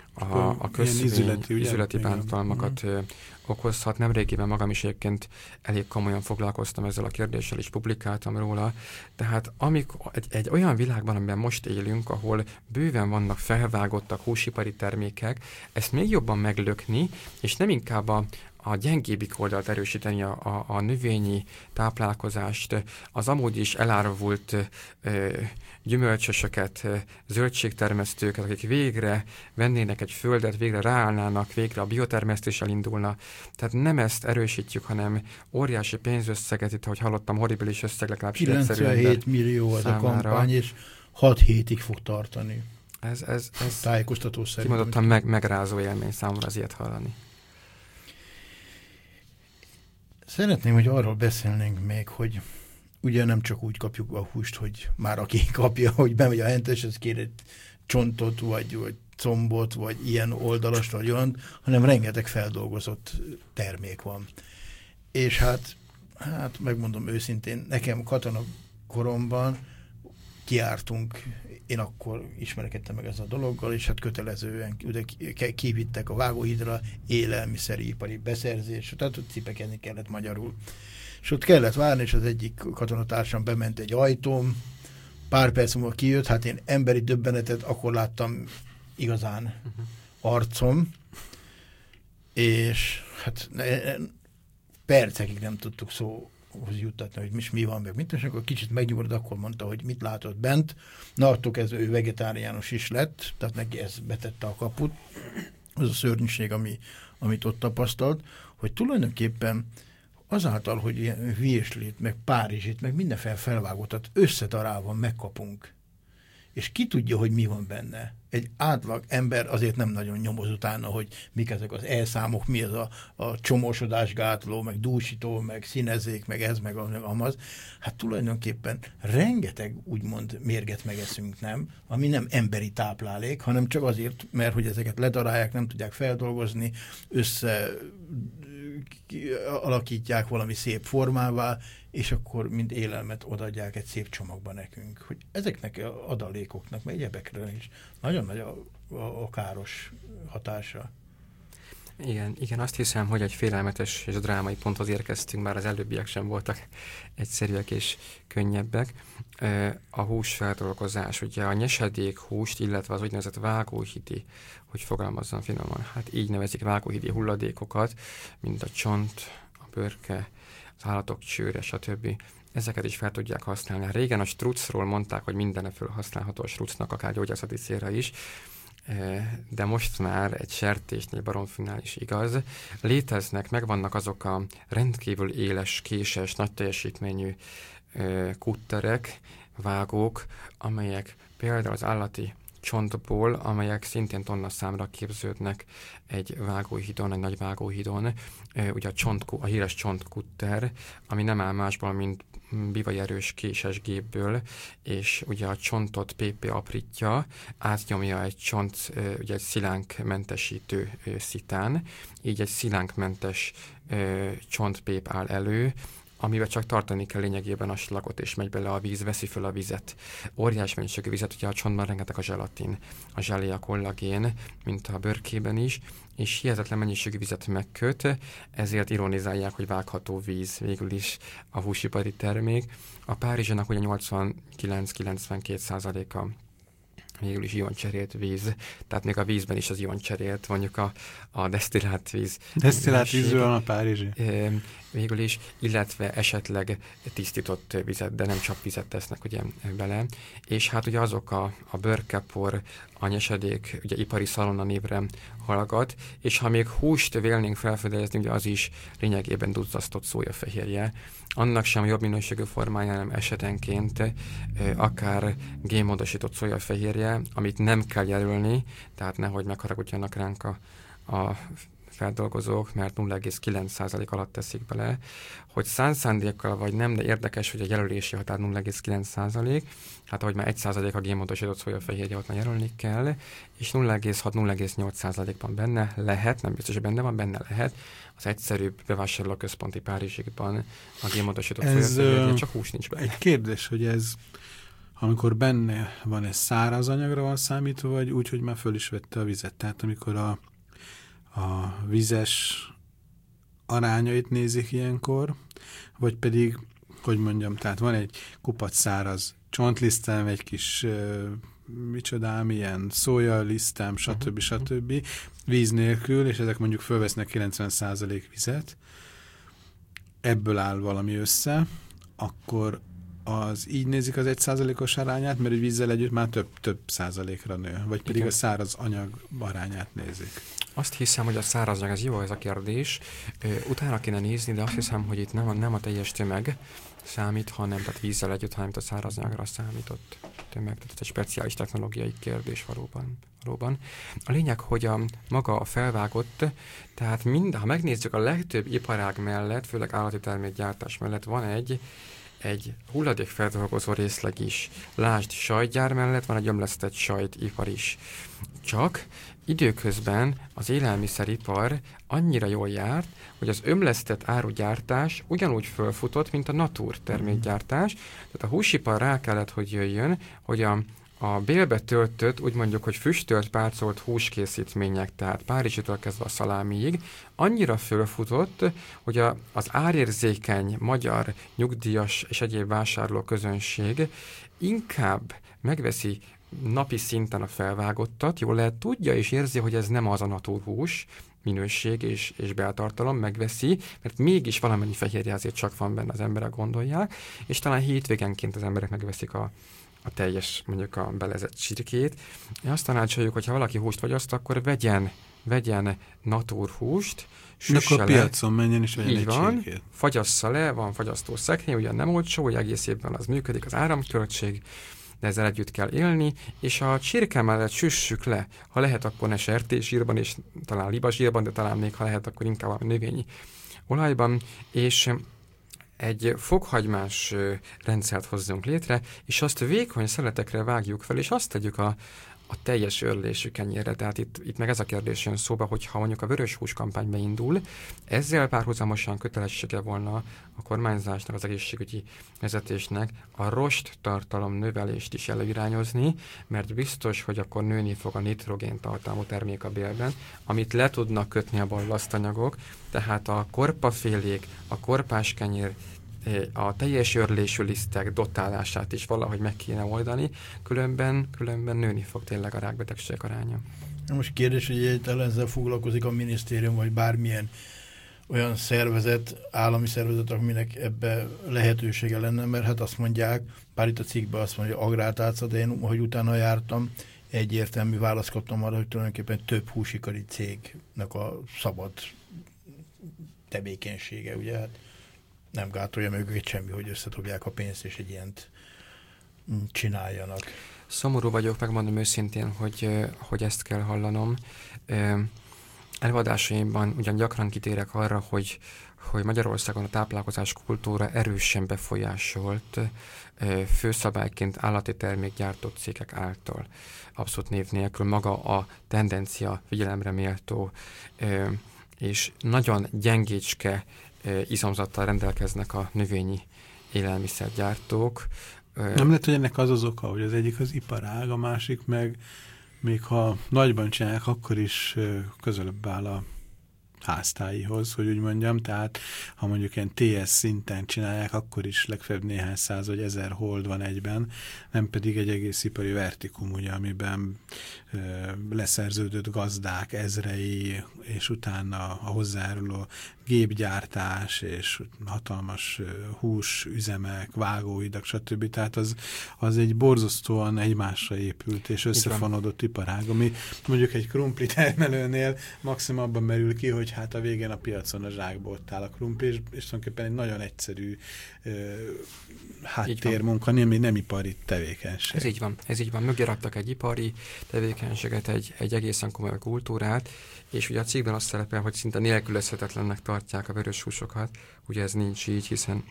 a közszületi bántalmakat okozhat. Nemrégiben magam is egyébként elég komolyan foglalkoztam ezzel a kérdéssel, és publikáltam róla. Tehát egy olyan világban, amiben most élünk, ahol bőven vannak felvágottak húsipari termékek, ezt még jobban meglökni, és nem inkább a gyengébbik oldalt erősíteni a növényi táplálkozást, az amúgy is elárvult gyümölcsösöket, zöldségtermesztőket, akik végre vennének egy földet, végre ráállnának, végre a biotermesztés elindulna. Tehát nem ezt erősítjük, hanem óriási pénzösszeget, itt, ahogy hallottam, horribilis összeg, legalábbis 97 millió az a kampány, és 6 hétig fog tartani. Ez tájékoztató szerint. Kimondottan megrázó élmény számomra az ilyet hallani. Szeretném, hogy arról beszélnénk még, hogy ugye nem csak úgy kapjuk a húst, hogy már aki kapja, hogy bemegy a henteshez, kér egy csontot, vagy combot, vagy ilyen oldalast, vagy olyan, hanem rengeteg feldolgozott termék van. És hát megmondom őszintén, nekem katonakoromban kiártunk, én akkor ismerkedtem meg ezzel a dologgal, és hát kötelezően kivittek a vágóhídra élelmiszeripari beszerzés, tehát ott cipekedni kellett magyarul. És ott kellett várni, és az egyik katonatársam bement egy ajtón, pár perc múlva kijött, hát én emberi döbbenetet akkor láttam igazán arcom, és hát percekig nem tudtuk szóhoz juttatni, hogy mi van meg, és akkor kicsit megnyugodott, akkor mondta, hogy mit látott bent. Na, attól kezdve ő vegetáriánus is lett, tehát neki ez betette a kaput. Az a szörnyűség, amit ott tapasztalt, hogy tulajdonképpen azáltal, hogy ilyen virslit, meg párizsit, meg mindenféle felvágottat összedarálva megkapunk, és ki tudja, hogy mi van benne. Egy átlag ember azért nem nagyon nyomoz utána, hogy mik ezek az elszámok, mi az a csomósodásgátló, meg dúsító, meg színezék, meg ez, meg amaz. Hát tulajdonképpen rengeteg úgymond mérget megeszünk, nem? Ami nem emberi táplálék, hanem csak azért, mert hogy ezeket ledarálják, nem tudják feldolgozni, alakítják valami szép formává, és akkor mind élelmet odaadják egy szép csomagba nekünk. Hogy ezeknek a adalékoknak, meg egyebekről is nagyon nagy a káros hatása. Igen, azt hiszem, hogy egy félelmetes és drámai ponthoz érkeztünk, bár az előbbiek sem voltak egyszerűek és könnyebbek. A húsfeldolgozás, ugye a nyesedék húst, illetve az úgynevezett vágóhidi, hogy fogalmazzam finoman, hát így nevezik vágóhidi hulladékokat, mint a csont, a bőrke, az állatok csőre, stb. Ezeket is fel tudják használni. Régen a strucról mondták, hogy mindenre felhasználható a strucnak, akár gyógyászati célra is, de most már egy sertésnél, baromfinál is igaz. Léteznek, megvannak azok a rendkívül éles, késes, nagy teljesítményű kutterek, vágók, amelyek például az állati csontból, amelyek szintén tonna számra képződnek egy vágóhidon, egy nagy vágóhidon. Ugye a híres csontkutter, ami nem áll másból, mint bivajerős késes gépből, és ugye a csontot PP aprítja, átnyomja egy csont, ugye egy szilánkmentesítő szitán, így egy szilánkmentes csontpép áll elő, amivel csak tartani kell lényegében a slakot, és megy bele a víz, veszi föl a vizet. Óriás mennyiségű vizet, ugye a csontban rengeteg a zselatin, a zselé, a kollagén, mint a bőrkében is, és hihetetlen mennyiségű vizet megköt, ezért ironizálják, hogy vágható víz végül is a húsipari termék. A párizsinak ugye 89-92%-a végül is ioncserélt víz, tehát még a vízben is az ioncserélt, mondjuk a desztillált víz. Desztillált vízről van a párizsi? Végül is, illetve esetleg tisztított vizet, de nem csak vizet tesznek ugye bele. És hát ugye azok a bőrkepor, a nyesedék, ugye ipari szalonna névre hallgat, és ha még húst vélnénk felfedezni, ugye az is lényegében duzzasztott szójafehérje. Annak sem jobb minőségű formája, hanem esetenként akár génmódosított szójafehérje, amit nem kell jelölni, tehát nehogy megharagudjanak ránk a feldolgozók, mert 0,9% alatt teszik bele, hogy szándékkal vagy nem, de érdekes, hogy a jelölési határ 0,9%, hát ahogy már 1% a génmódosított szójafehérje, ott már jelölni kell, és 0,6-0,8%-ban benne lehet, nem biztos, hogy benne van, benne lehet, az egyszerűbb bevásárlóközponti párizsikban a génmódosított szójafehérje, csak hús nincs benne. Egy kérdés, hogy ez, amikor benne van, ez száraz anyagra van számítva, vagy úgy, hogy már föl is vette a vizet? Tehát amikor a vizes arányait nézik ilyenkor, vagy pedig, hogy mondjam, tehát van egy kupac száraz csontlisztem, egy kis micsodám, ilyen szójalisztem, stb. Víz nélkül, és ezek mondjuk fölvesznek 90% vizet, ebből áll valami össze, akkor az így nézik az 1%-os arányát, mert egy vízzel együtt már több százalékra nő, vagy pedig igen, a száraz anyag arányát nézik. Azt hiszem, hogy a száraz anyag, ez jó ez a kérdés. Utána kéne nézni, de azt hiszem, hogy itt nem a teljes tömeg számít, hanem tehát vízzel együtt, hanem a száraz anyagra számított tömeg. Tehát ez egy speciális technológiai kérdés valóban. A lényeg, hogy maga a felvágott, tehát ha megnézzük a legtöbb iparág mellett, főleg állati termékgyártás mellett van egy hulladékfeldolgozó részleg is. Lásd, sajtgyár mellett van egy ömlesztett sajtipar is. Csak időközben az élelmiszeripar annyira jól járt, hogy az ömlesztett árugyártás ugyanúgy fölfutott, mint a natur termékgyártás. Tehát a húsipar rá kellett, hogy jöjjön, hogy a bélbe töltött, úgy mondjuk, hogy füstölt, párcolt húskészítmények, tehát Párizsitől kezdve a szalámiig, annyira fölfutott, hogy az árérzékeny magyar nyugdíjas és egyéb vásárló közönség inkább megveszi napi szinten a felvágottat, jól lehet tudja és érzi, hogy ez nem az a naturhús, minőség és beltartalom, megveszi, mert mégis valamennyi fehérje azért csak van benne, az emberek gondolják, és talán hétvégenként az emberek megveszik a teljes, mondjuk a belezett csirkét. Azt tanácsoljuk, hogy ha valaki húst fogyaszt, akkor vegyen vegyen natúrhúst, akkor a piacon menjen és vegyen egy csirkét. Fagyassza le, van fagyasztó szekrény, ugyan nem olcsó, hogy egész évben az működik, az áramköltség, de ezzel együtt kell élni, és a csirke mellett süssük le. Ha lehet, akkor ne sertészsírban, és talán libazsírban, de talán még ha lehet, akkor inkább a növényi olajban, és egy fokhagymás rendszert hozzunk létre, és azt vékony szeletekre vágjuk fel, és azt tegyük a teljes örlésű kenyérre. Tehát itt meg ez a kérdés jön szóba, hogyha mondjuk a vörös hús kampány beindul, ezzel párhuzamosan kötelessége volna a kormányzásnak, az egészségügyi vezetésnek a rost tartalom növelést is előirányozni, mert biztos, hogy akkor nőni fog a nitrogén tartalmú termék a bélben, amit le tudnak kötni a ballasztanyagok, tehát a korpafélék, a korpás kenyér, a teljes örlésű lisztek dotálását is valahogy meg kéne oldani, különben nőni fog tényleg a rákbetegség aránya. Most kérdés, hogy egyáltalán ezzel foglalkozik a minisztérium, vagy bármilyen olyan szervezet, állami szervezet, aminek ebbe lehetősége lenne, mert hát azt mondják, pár itt a cikkben azt mondja, hogy agrártálca, de én, ahogy utána jártam, egyértelmű választ kaptam arra, hogy tulajdonképpen több húsikari cégnek a szabad tevékenysége, ugye, hát nem gátolja meg őket semmi, hogy összetogják a pénzt, és egy ilyent csináljanak. Szomorú vagyok, megmondom őszintén, hogy ezt kell hallanom. Előadásaimban ugyan gyakran kitérek arra, hogy Magyarországon a táplálkozás kultúra erősen befolyásolt főszabályként állati termékgyártó cégek által. Abszolút név nélkül maga a tendencia figyelemre méltó, és nagyon gyengécske izomzattal rendelkeznek a növényi élelmiszergyártók. Nem lehet, hogy ennek az oka, hogy az egyik az iparág, a másik meg még ha nagyban csinálják, akkor is közelebb áll a háztáihoz, hogy úgy mondjam, tehát ha mondjuk ilyen TS szinten csinálják, akkor is legfeljebb néhány száz vagy 1000 hold van egyben, nem pedig egy egész ipari vertikum, ugye, amiben leszerződött gazdák ezrei, és utána a hozzájáruló gépgyártás, és hatalmas húsüzemek, vágóidak, stb. Tehát az egy borzasztóan egymásra épült és összefonódott iparág, ami mondjuk egy krumpli termelőnél maximum abban merül ki, hogy hát a végén a piacon a zsákba ott áll a krumpli, és tulajdonképpen egy nagyon egyszerű háttérmunka, nem ipari tevékenység. Ez így van. Mögé raktak egy ipari tevékenységet, egy egészen komoly kultúrát, és ugye a cikkben azt szerepel, hogy szinte nélkülözhetetlennek tartják a vörös húsokat. Ugye ez nincs így, hiszen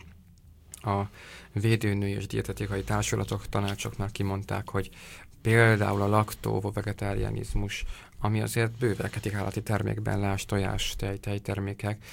a védőnő és dietetikai társulatok, tanácsoknak kimondták, hogy például a laktóvo-vegetárianizmus, ami azért bővelkedik állati termékben, lásd, tojás, tejtermékek,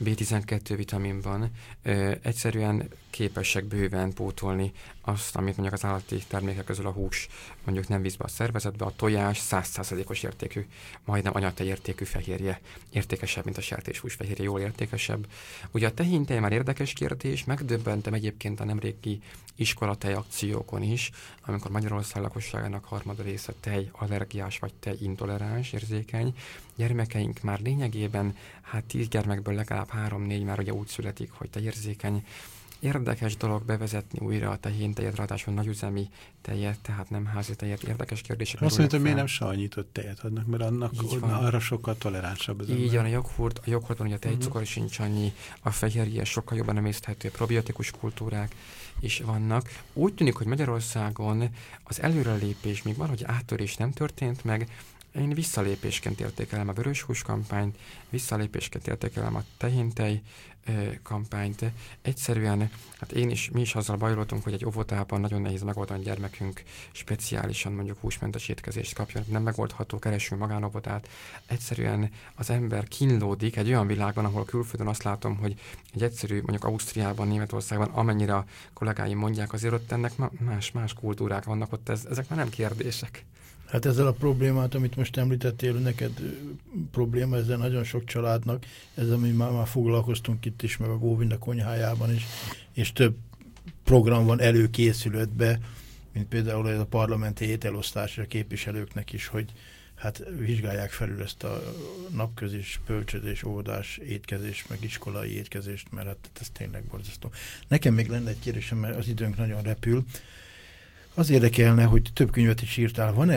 B12 vitaminban, egyszerűen képesek bőven pótolni azt, amit mondjuk az állati termékek közül a hús mondjuk nem visz be a szervezetbe, a tojás 100%-os értékű, majdnem anyatejértékű fehérje, értékesebb, mint a sertéshús fehérje, jól értékesebb. Ugye a tehintej már érdekes kérdés, megdöbbentem egyébként a nemrégi iskolatej akciókon is, amikor Magyarország lakosságának harmada része tejallergiás vagy tejintoleráns, érzékeny. Gyermekeink már lényegében, 10 gyermekből legalább 3-4 már ugye úgy születik, hogy tejérzékeny. Érdekes dolog bevezetni újra a tehintejet, ráadásul nagyüzemi tejet, tehát nem házi tejet. Érdekes kérdések. Azt mondta, hogy miért nem savanyított tejet adnak, mert annak arra sokkal toleránsabb az Így van, a joghurtban ugye a tejcukor sincs annyi, a fehérje sokkal jobban emészthető, probiotikus kultúrák is vannak. Úgy tűnik, hogy Magyarországon az előrelépés még valahogy áttörés nem történt meg. Én visszalépésként értékelem a vöröshús kampányt, visszalépésként értékelem a tehintej kampányt. Egyszerűen, mi is azzal bajoltunk, hogy egy óvodában nagyon nehéz megoldani, hogy gyermekünk speciálisan mondjuk húsmentes étkezést kapjon. Nem megoldható, keresünk magánóvodát. Egyszerűen az ember kínlódik egy olyan világban, ahol külföldön azt látom, hogy egy egyszerű, mondjuk Ausztriában, Németországban, amennyire a kollégáim mondják, azért ott ennek más kultúrák vannak, ott ezek már nem kérdések. Hát ezzel a problémát, amit most említettél, neked probléma, ezzel nagyon sok családnak, ezzel ami már foglalkoztunk itt is, meg a Góvinda konyhájában is, és több program van előkészülődve, mint például ez a parlamenti ételosztás a képviselőknek is, hogy hát vizsgálják felül ezt a napközis, bölcsödés, óvodás étkezést, meg iskolai étkezést, mert hát ez tényleg borzasztó. Nekem még lenne egy kérdésem, mert az időnk nagyon repül. Az érdekelne, hogy több könyvet is írtál. Van-e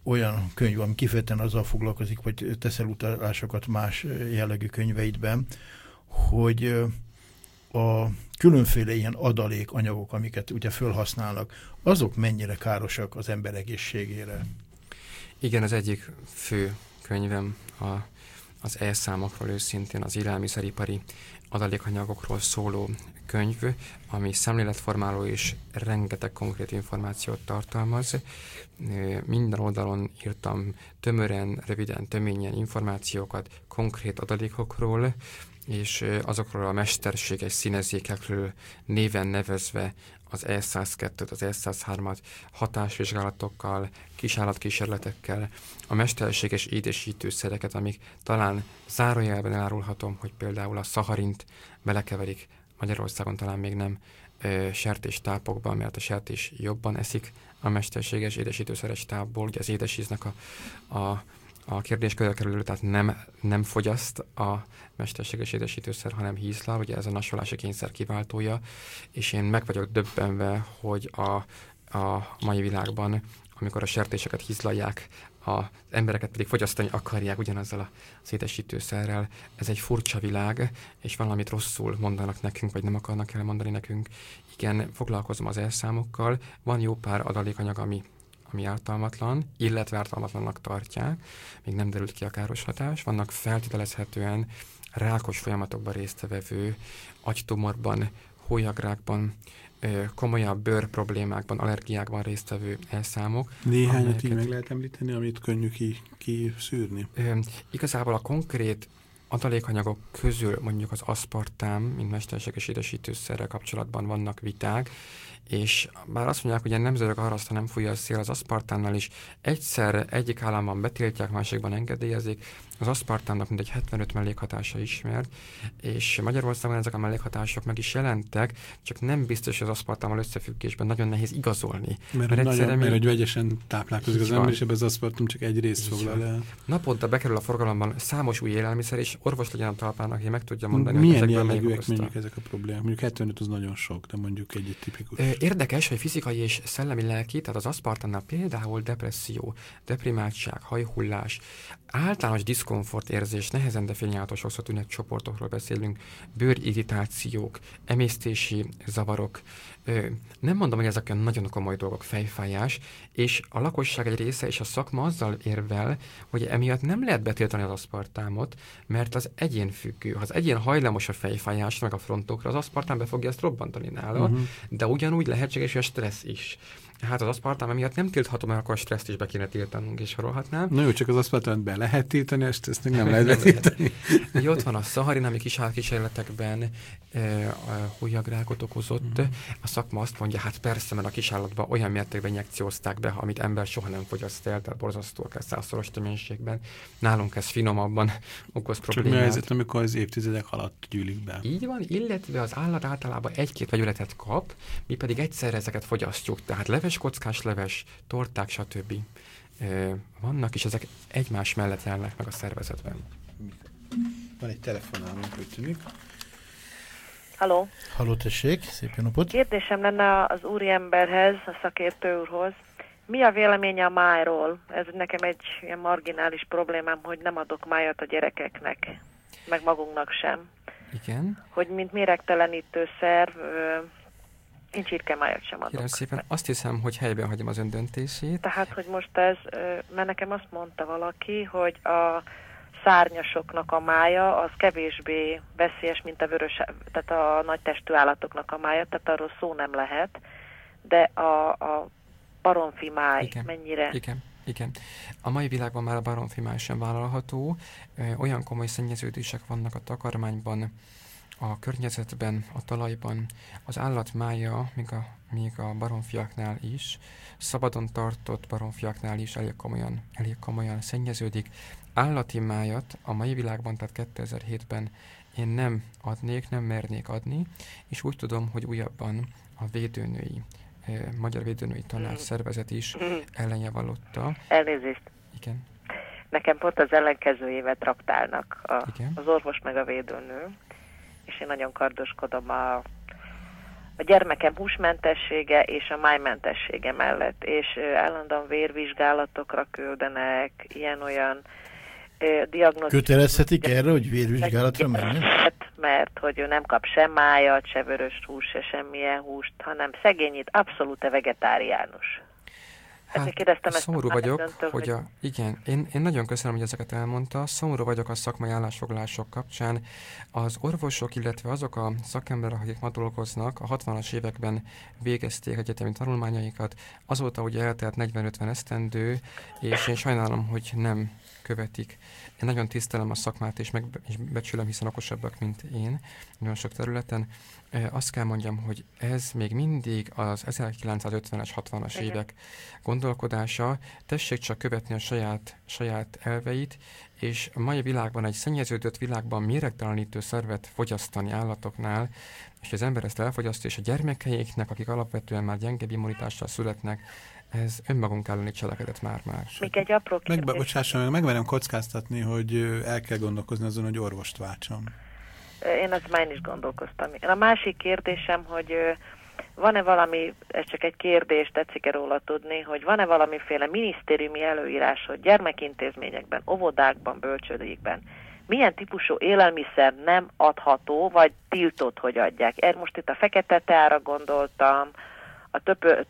olyan könyv, ami kifejezetten azzal foglalkozik, hogy teszel utalásokat más jellegű könyveidben, hogy a különféle ilyen adalékanyagok, amiket ugye felhasználnak, azok mennyire károsak az ember egészségére? Igen, az egyik fő könyvem az e-számokról, őszintén az élelmiszeripari adalékanyagokról szóló könyv, ami szemléletformáló és rengeteg konkrét információt tartalmaz. Minden oldalon írtam tömören, röviden, töményen információkat konkrét adalékokról, és azokról a mesterséges színezékekről néven nevezve az E102-t, az E103-at hatásvizsgálatokkal, kisállatkísérletekkel, a mesterséges édesítőszereket, amik talán zárójelben elárulhatom, hogy például a szaharint belekeverik, Magyarországon talán még nem sertéstápokban, mert a sertés jobban eszik a mesterséges édesítőszeres tápból, ugye az édesíznek a kérdés közel kerülő, tehát nem fogyaszt a mesterséges édesítőszer, hanem hízlal, ugye ez a nasolási kényszer kiváltója, és én meg vagyok döbbenve, hogy a mai világban, amikor a sertéseket hízlalják, az embereket pedig fogyasztani akarják ugyanazzal az édesítőszerrel. Ez egy furcsa világ, és valamit rosszul mondanak nekünk, vagy nem akarnak elmondani nekünk. Igen, foglalkozom az elszámokkal, van jó pár adalékanyag, ami ártalmatlan, illetve ártalmatlannak tartják, még nem derült ki a káros hatás. Vannak feltételezhetően rákos folyamatokban résztvevő, agytumorban, hólyagrákban, komolyabb bőr problémákban, allergiákban résztvevő elszámok. Néhányat így meg lehet említeni, amit könnyű kiszűrni? Igazából a konkrét adalékanyagok közül mondjuk az aszpartám, mint mesterséges édesítőszerrel kapcsolatban vannak viták, és bár azt mondják, hogy nem zörög arra, nem fújja a szél, az aszpartánnal is egyszer egyik államban betiltják, másikban engedélyezik. Az aszpartámnak mindegy 75 mellékhatása ismert, és Magyarországon ezek a mellékhatások meg is jelentek, csak nem biztos, hogy az aszpartámmal összefüggésben nagyon nehéz igazolni. Mert hogy vegyesen táplálkozik az ember, és ebben az aszpartam csak egy részt foglal el. Naponta bekerül a forgalomban számos új élelmiszer, és orvos legyen a talpán, aki meg tudja mondani, milyen hogy jellegűek mondjuk ezek a problémák? Mondjuk 75 az nagyon sok, de mondjuk egy tipikus. Érdekes, hogy fizikai és szellemi lelki, tehát az aszpartámnál például depresszió, deprimáltság, hajhullás, általános diszkomfort érzés, nehezen definiálható, sokszor tűnő csoportokról beszélünk, bőrirritációk, emésztési zavarok. Nem mondom, hogy ezek nagyon komoly dolgok, fejfájás, és a lakosság egy része és a szakma azzal érvel, hogy emiatt nem lehet betiltani az aszpartámot, mert az egyén függő. Ha az egyén hajlamos a fejfájásra, meg a frontokra, az aszpartám be fogja ezt robbantani nála, de ugyanúgy lehetséges, hogy a stressz is. Hát az aszpartám emiatt nem tiltható, mert akkor a stresszt is be kéne tiltanunk, és sorolhatnám. Na jó, csak az aszpartámot be lehet tiltani, ezt még nem lehet betiltani. Ott van a szaharin, ami kísérletekben hólyagrákot okozott. A szakma azt mondja, hát persze, mert a kisállatban olyan mértékben injekciózták be, amit ember soha nem fogyaszt el, tehát borzasztóak lesz 100-szoros töménységben. Nálunk ez finomabban okoz problémát. Csak mi a helyzet, amikor az évtizedek alatt gyűlik be? Így van, illetve az állat általában egy-két vegyületet kap, mi pedig egyszerre ezeket fogyasztjuk, tehát leves, kockás leves, torták, stb. Vannak, és ezek egymás mellett jelennek meg a szervezetben. Van egy telefonálunk, úgy tűnik. Halló. Halló, tessék, szép jó napot. Kérdésem lenne az úriemberhez, a szakértő úrhoz. Mi a véleménye a májról? Ez nekem egy ilyen marginális problémám, hogy nem adok májat a gyerekeknek, meg magunknak sem. Igen. Hogy mint méregtelenítőszer, én csirkemájat sem adok. Kérem szépen, azt hiszem, hogy helyben hagyom az ön döntését. Tehát, hogy most ez, mert nekem azt mondta valaki, hogy a szárnyasoknak a mája az kevésbé veszélyes, mint a vörös, tehát a nagy testű állatoknak a mája, tehát arról szó nem lehet, de a baromfi máj igen, mennyire... Igen. A mai világban már a baromfi máj sem vállalható. Olyan komoly szennyeződések vannak a takarmányban, a környezetben, a talajban. Az állat mája, még a baromfiaknál is, szabadon tartott baromfiaknál is elég komolyan szennyeződik. Állati májat a mai világban, tehát 2007-ben én nem adnék, nem mernék adni, és úgy tudom, hogy újabban a Magyar Védőnői Tanács szervezet is ellenjavallotta. Elnézést. Igen. Nekem pont az ellenkezőjével traktálnak az orvos meg a védőnő, és én nagyon kardoskodom a gyermekem húsmentessége és a májmentessége mellett, és állandóan vérvizsgálatokra küldenek, ilyen-olyan diagnózis. Kötelezhetik erre, hogy vérvizsgálatra menjen? Mert hogy ő nem kap sem májat, se vörös hús, se semmilyen húst, hanem szegényít abszolút vegetáriánus. Hát, szomorú vagyok, hogy igen, én nagyon köszönöm, hogy ezeket elmondta. Szomorú vagyok a szakmai állásfoglalások kapcsán. Az orvosok, illetve azok a szakemberek, akik ma dolgoznak, a 60-as években végezték egyetemi tanulmányaikat, azóta ugye eltelt 40-50 esztendő, és én sajnálom, hogy nem követik. Én nagyon tisztelem a szakmát, és becsülöm, hiszen okosabbak, mint én, nagyon sok területen. Azt kell mondjam, hogy ez még mindig az 1950-es, 60-as évek gondolkodása. Tessék csak követni a saját elveit, és a mai világban, egy szennyeződött világban méregtelenítő szervet fogyasztani állatoknál, és az ember ezt elfogyaszt, és a gyermekeiknek, akik alapvetően már gyengebb immunitással születnek, ez önmagunk elleni cselekedet már. Még egy apró kérdés. Megmerem kockáztatni, hogy el kell gondolkozni azon, hogy orvost váltsam. Én ezt már is gondolkoztam. A másik kérdésem, hogy van-e valami, ez csak egy kérdés, tetszik-e róla tudni, hogy van-e valamiféle minisztériumi előírás, hogy gyermekintézményekben, óvodákban, bölcsődékben milyen típusú élelmiszer nem adható, vagy tiltott, hogy adják. Most itt a fekete teára gondoltam, a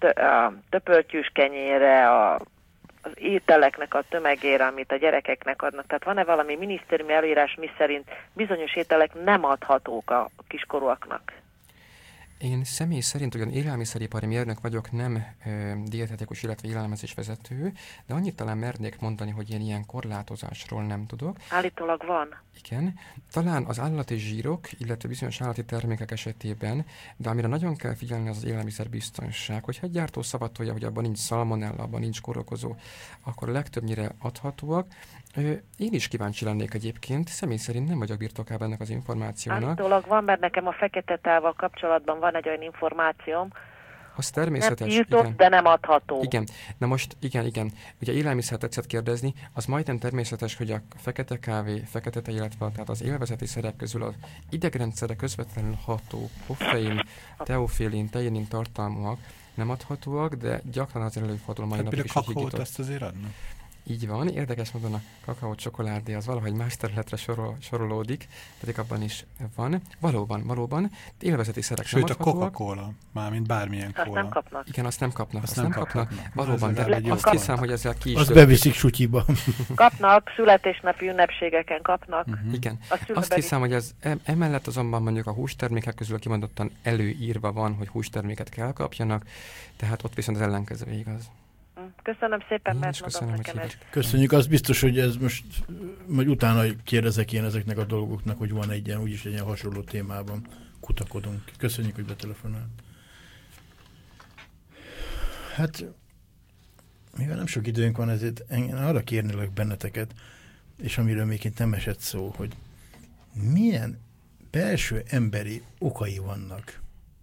töpöltyűs kenyérre, az ételeknek a tömegére, amit a gyerekeknek adnak. Tehát van-e valami minisztériumi előírás, miszerint bizonyos ételek nem adhatók a kiskorúaknak? Én személy szerint ugyan élelmiszeripari mérnök vagyok, nem dietetikus, illetve élelmezésvezető, de annyit talán mernék mondani, hogy én ilyen korlátozásról nem tudok. Állítólag van. Igen. Talán az állati zsírok, illetve bizonyos állati termékek esetében, de amire nagyon kell figyelni, az az élelmiszerbiztonság. Hogyha egy gyártó szavatolja, hogy abban nincs szalmonella, abban nincs kórokozó, akkor a legtöbbnyire adhatóak. Én is kíváncsi lennék egyébként, személy szerint nem vagyok birtokában ennek az információnak. Állítólag van, mert nekem a fekete tával kapcsolatban van egy olyan információm, az természetes, nem tiltott, igen. De nem adható. Igen, na most igen. Ugye élelmiszer tetszett kérdezni, az majdnem természetes, hogy a fekete kávé, fekete tej, illetve tehát az élvezeti szerek közül az idegrendszerre közvetlenül ható koffein, teofilin, teinin tartalmúak nem adhatóak, de gyakran azért előfordul mai napig is, hogy kakaót azt azért adnak? Így van, érdekes módon a kakaó csokoládé az valahogy más területre sorolódik, pedig abban is van. Valóban, élvezeti szerek nem adhatóak. Sőt, a Coca-Cola, mármint bármilyen kóla. Azt nem kapnak. Igen, azt nem kapnak. Valóban, de azt hiszem, hogy ezzel ki is... Azt beviszik sutyiba. Kapnak, születésnapi ünnepségeken kapnak. Igen. Azt hiszem, hogy ez emellett azonban mondjuk a hústermékek közül kimondottan előírva van, hogy hústerméket kell kapjanak, tehát ott viszont az ellenkező igaz. Köszönöm szépen, mert mondom nekem ezt. Köszönjük, az biztos, hogy ez most, majd utána kérdezek én ezeknek a dolgoknak, hogy van egy ilyen, úgyis egy ilyen hasonló témában kutakodunk. Köszönjük, hogy betelefonált. Hát, mivel nem sok időnk van, ezért arra kérnélek benneteket, és amiről még itt nem esett szó, hogy milyen belső emberi okai vannak,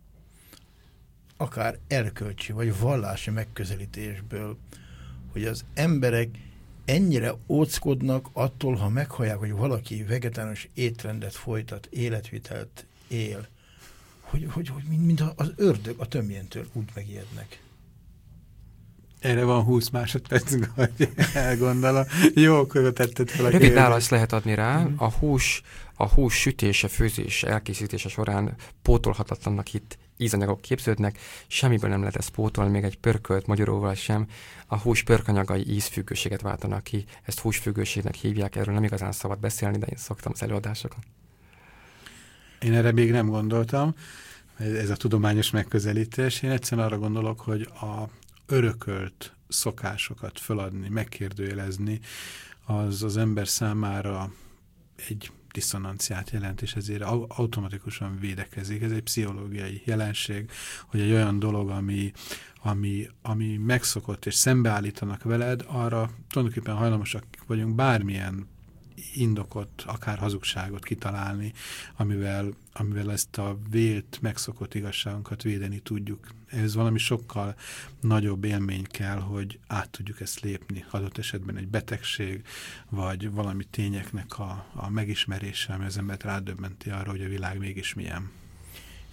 akár erkölcsi vagy vallási megközelítésből, hogy az emberek ennyire óckodnak attól, ha meghallják, hogy valaki vegetáriánus étrendet folytat, életvitelt él, hogy mint az ördög a tömjéntől úgy megijednek. Erre van 20 másodpercünk, hogy elgondolom. Jó, akkor tetted fel a rövid választ lehet adni rá. A hús sütése, főzése, elkészítése során pótolhatatlannak hitt ízanyagok képződnek, semmiből nem lehet ezt pótolni, még egy pörkölt magyaróval sem. A hús pörkanyagai ízfüggőséget váltanak ki, ezt húsfüggőségnek hívják, erről nem igazán szabad beszélni, de én szoktam az előadásokon. Én erre még nem gondoltam, ez a tudományos megközelítés. Én egyszerűen arra gondolok, hogy a örökölt szokásokat feladni, megkérdőjelezni, az ember számára egy diszonanciát jelent, és ezért automatikusan védekezik. Ez egy pszichológiai jelenség, hogy egy olyan dolog, ami megszokott, és szembeállítanak veled, arra tulajdonképpen hajlamosak vagyunk bármilyen indokot, akár hazugságot kitalálni, amivel ezt a vélt, megszokott igazságunkat védeni tudjuk. Ez valami sokkal nagyobb élmény kell, hogy át tudjuk ezt lépni. Adott esetben egy betegség, vagy valami tényeknek a megismerése, ami az embert rádöbbenti arra, hogy a világ mégis milyen.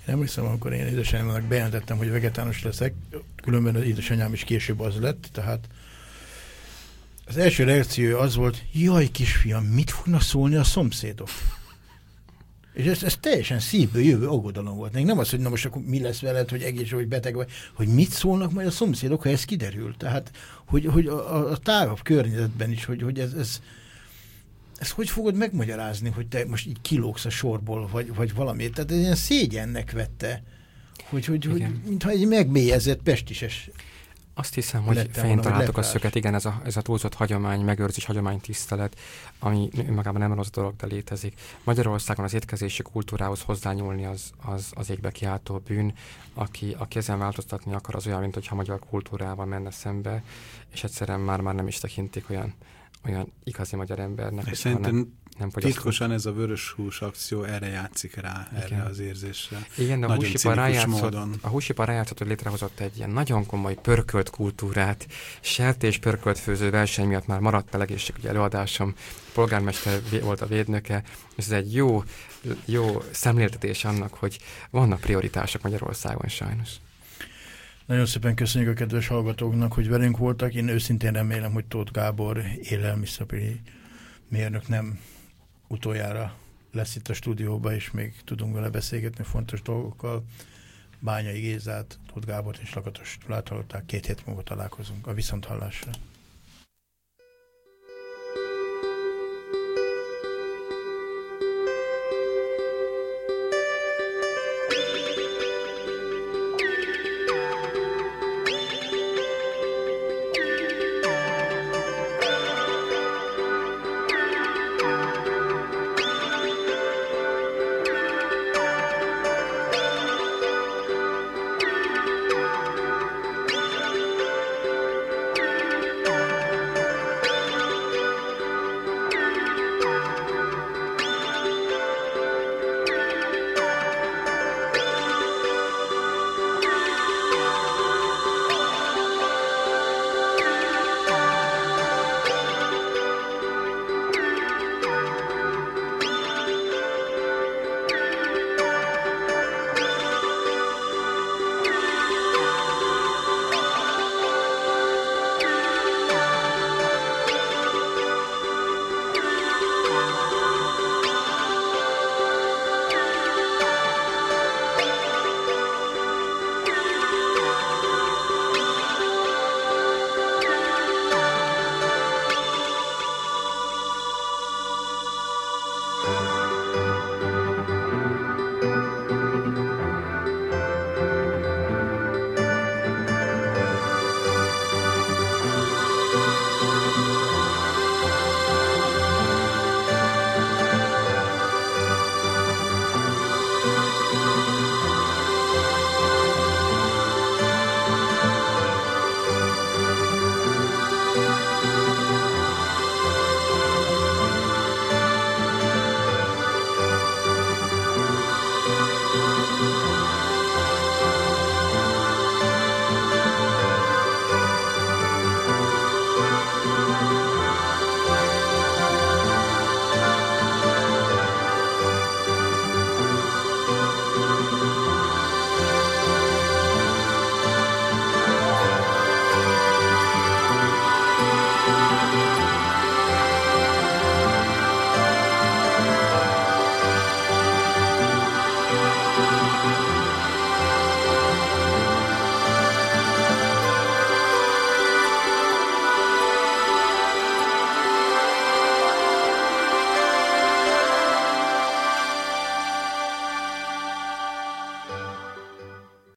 Emlékszem, amikor én édesanyámnak bejelentettem, hogy vegetános leszek, különben az édesanyám is később az lett, tehát az első reakció az volt, jaj kisfiam, mit fognak szólni a szomszédok? És ez teljesen szívből jövő aggodalom volt. Nem az, hogy na most akkor mi lesz veled, hogy egész, hogy beteg vagy, hogy mit szólnak majd a szomszédok, ha ez kiderül. Tehát, hogy a tágabb környezetben is, hogy ez hogy fogod megmagyarázni, hogy te most így kilógsz a sorból, vagy valami. Tehát ez ilyen szégyennek vette, hogy mintha egy megmélyezett pestises. Azt hiszem, hogy fején találtuk a szöget, igen, ez a túlzott hagyomány, megőrzés, hagyomány-tisztelet, ami magában nem rossz dolog, de létezik. Magyarországon az étkezési kultúrához hozzányúlni az égbe kiáltó bűn, aki ezen változtatni akar, az olyan, mint hogyha magyar kultúrával menne szembe, és egyszerűen már nem is tekintik olyan igazi magyar embernek. És szerintem titkosan ez a vörös hús akció erre játszik rá, igen. Erre az érzésre. Igen, a húsipar rájátszott, hogy létrehozott egy ilyen nagyon komoly pörkölt kultúrát, sertés pörkölt főző verseny miatt már maradt egészségügyi előadásom, polgármester volt a védnöke, és ez egy jó szemléltetés annak, hogy vannak prioritások Magyarországon sajnos. Nagyon szépen köszönjük a kedves hallgatóknak, hogy velünk voltak. Én őszintén remélem, hogy Tóth Gábor élelmiszeripari mérnök nem utoljára lesz itt a stúdióban, és még tudunk vele beszélgetni fontos dolgokkal. Bányai Gézát, Tóth Gábort és Lakatos Gyulát hallották. 2 hét múlva találkozunk. A viszonthallásra.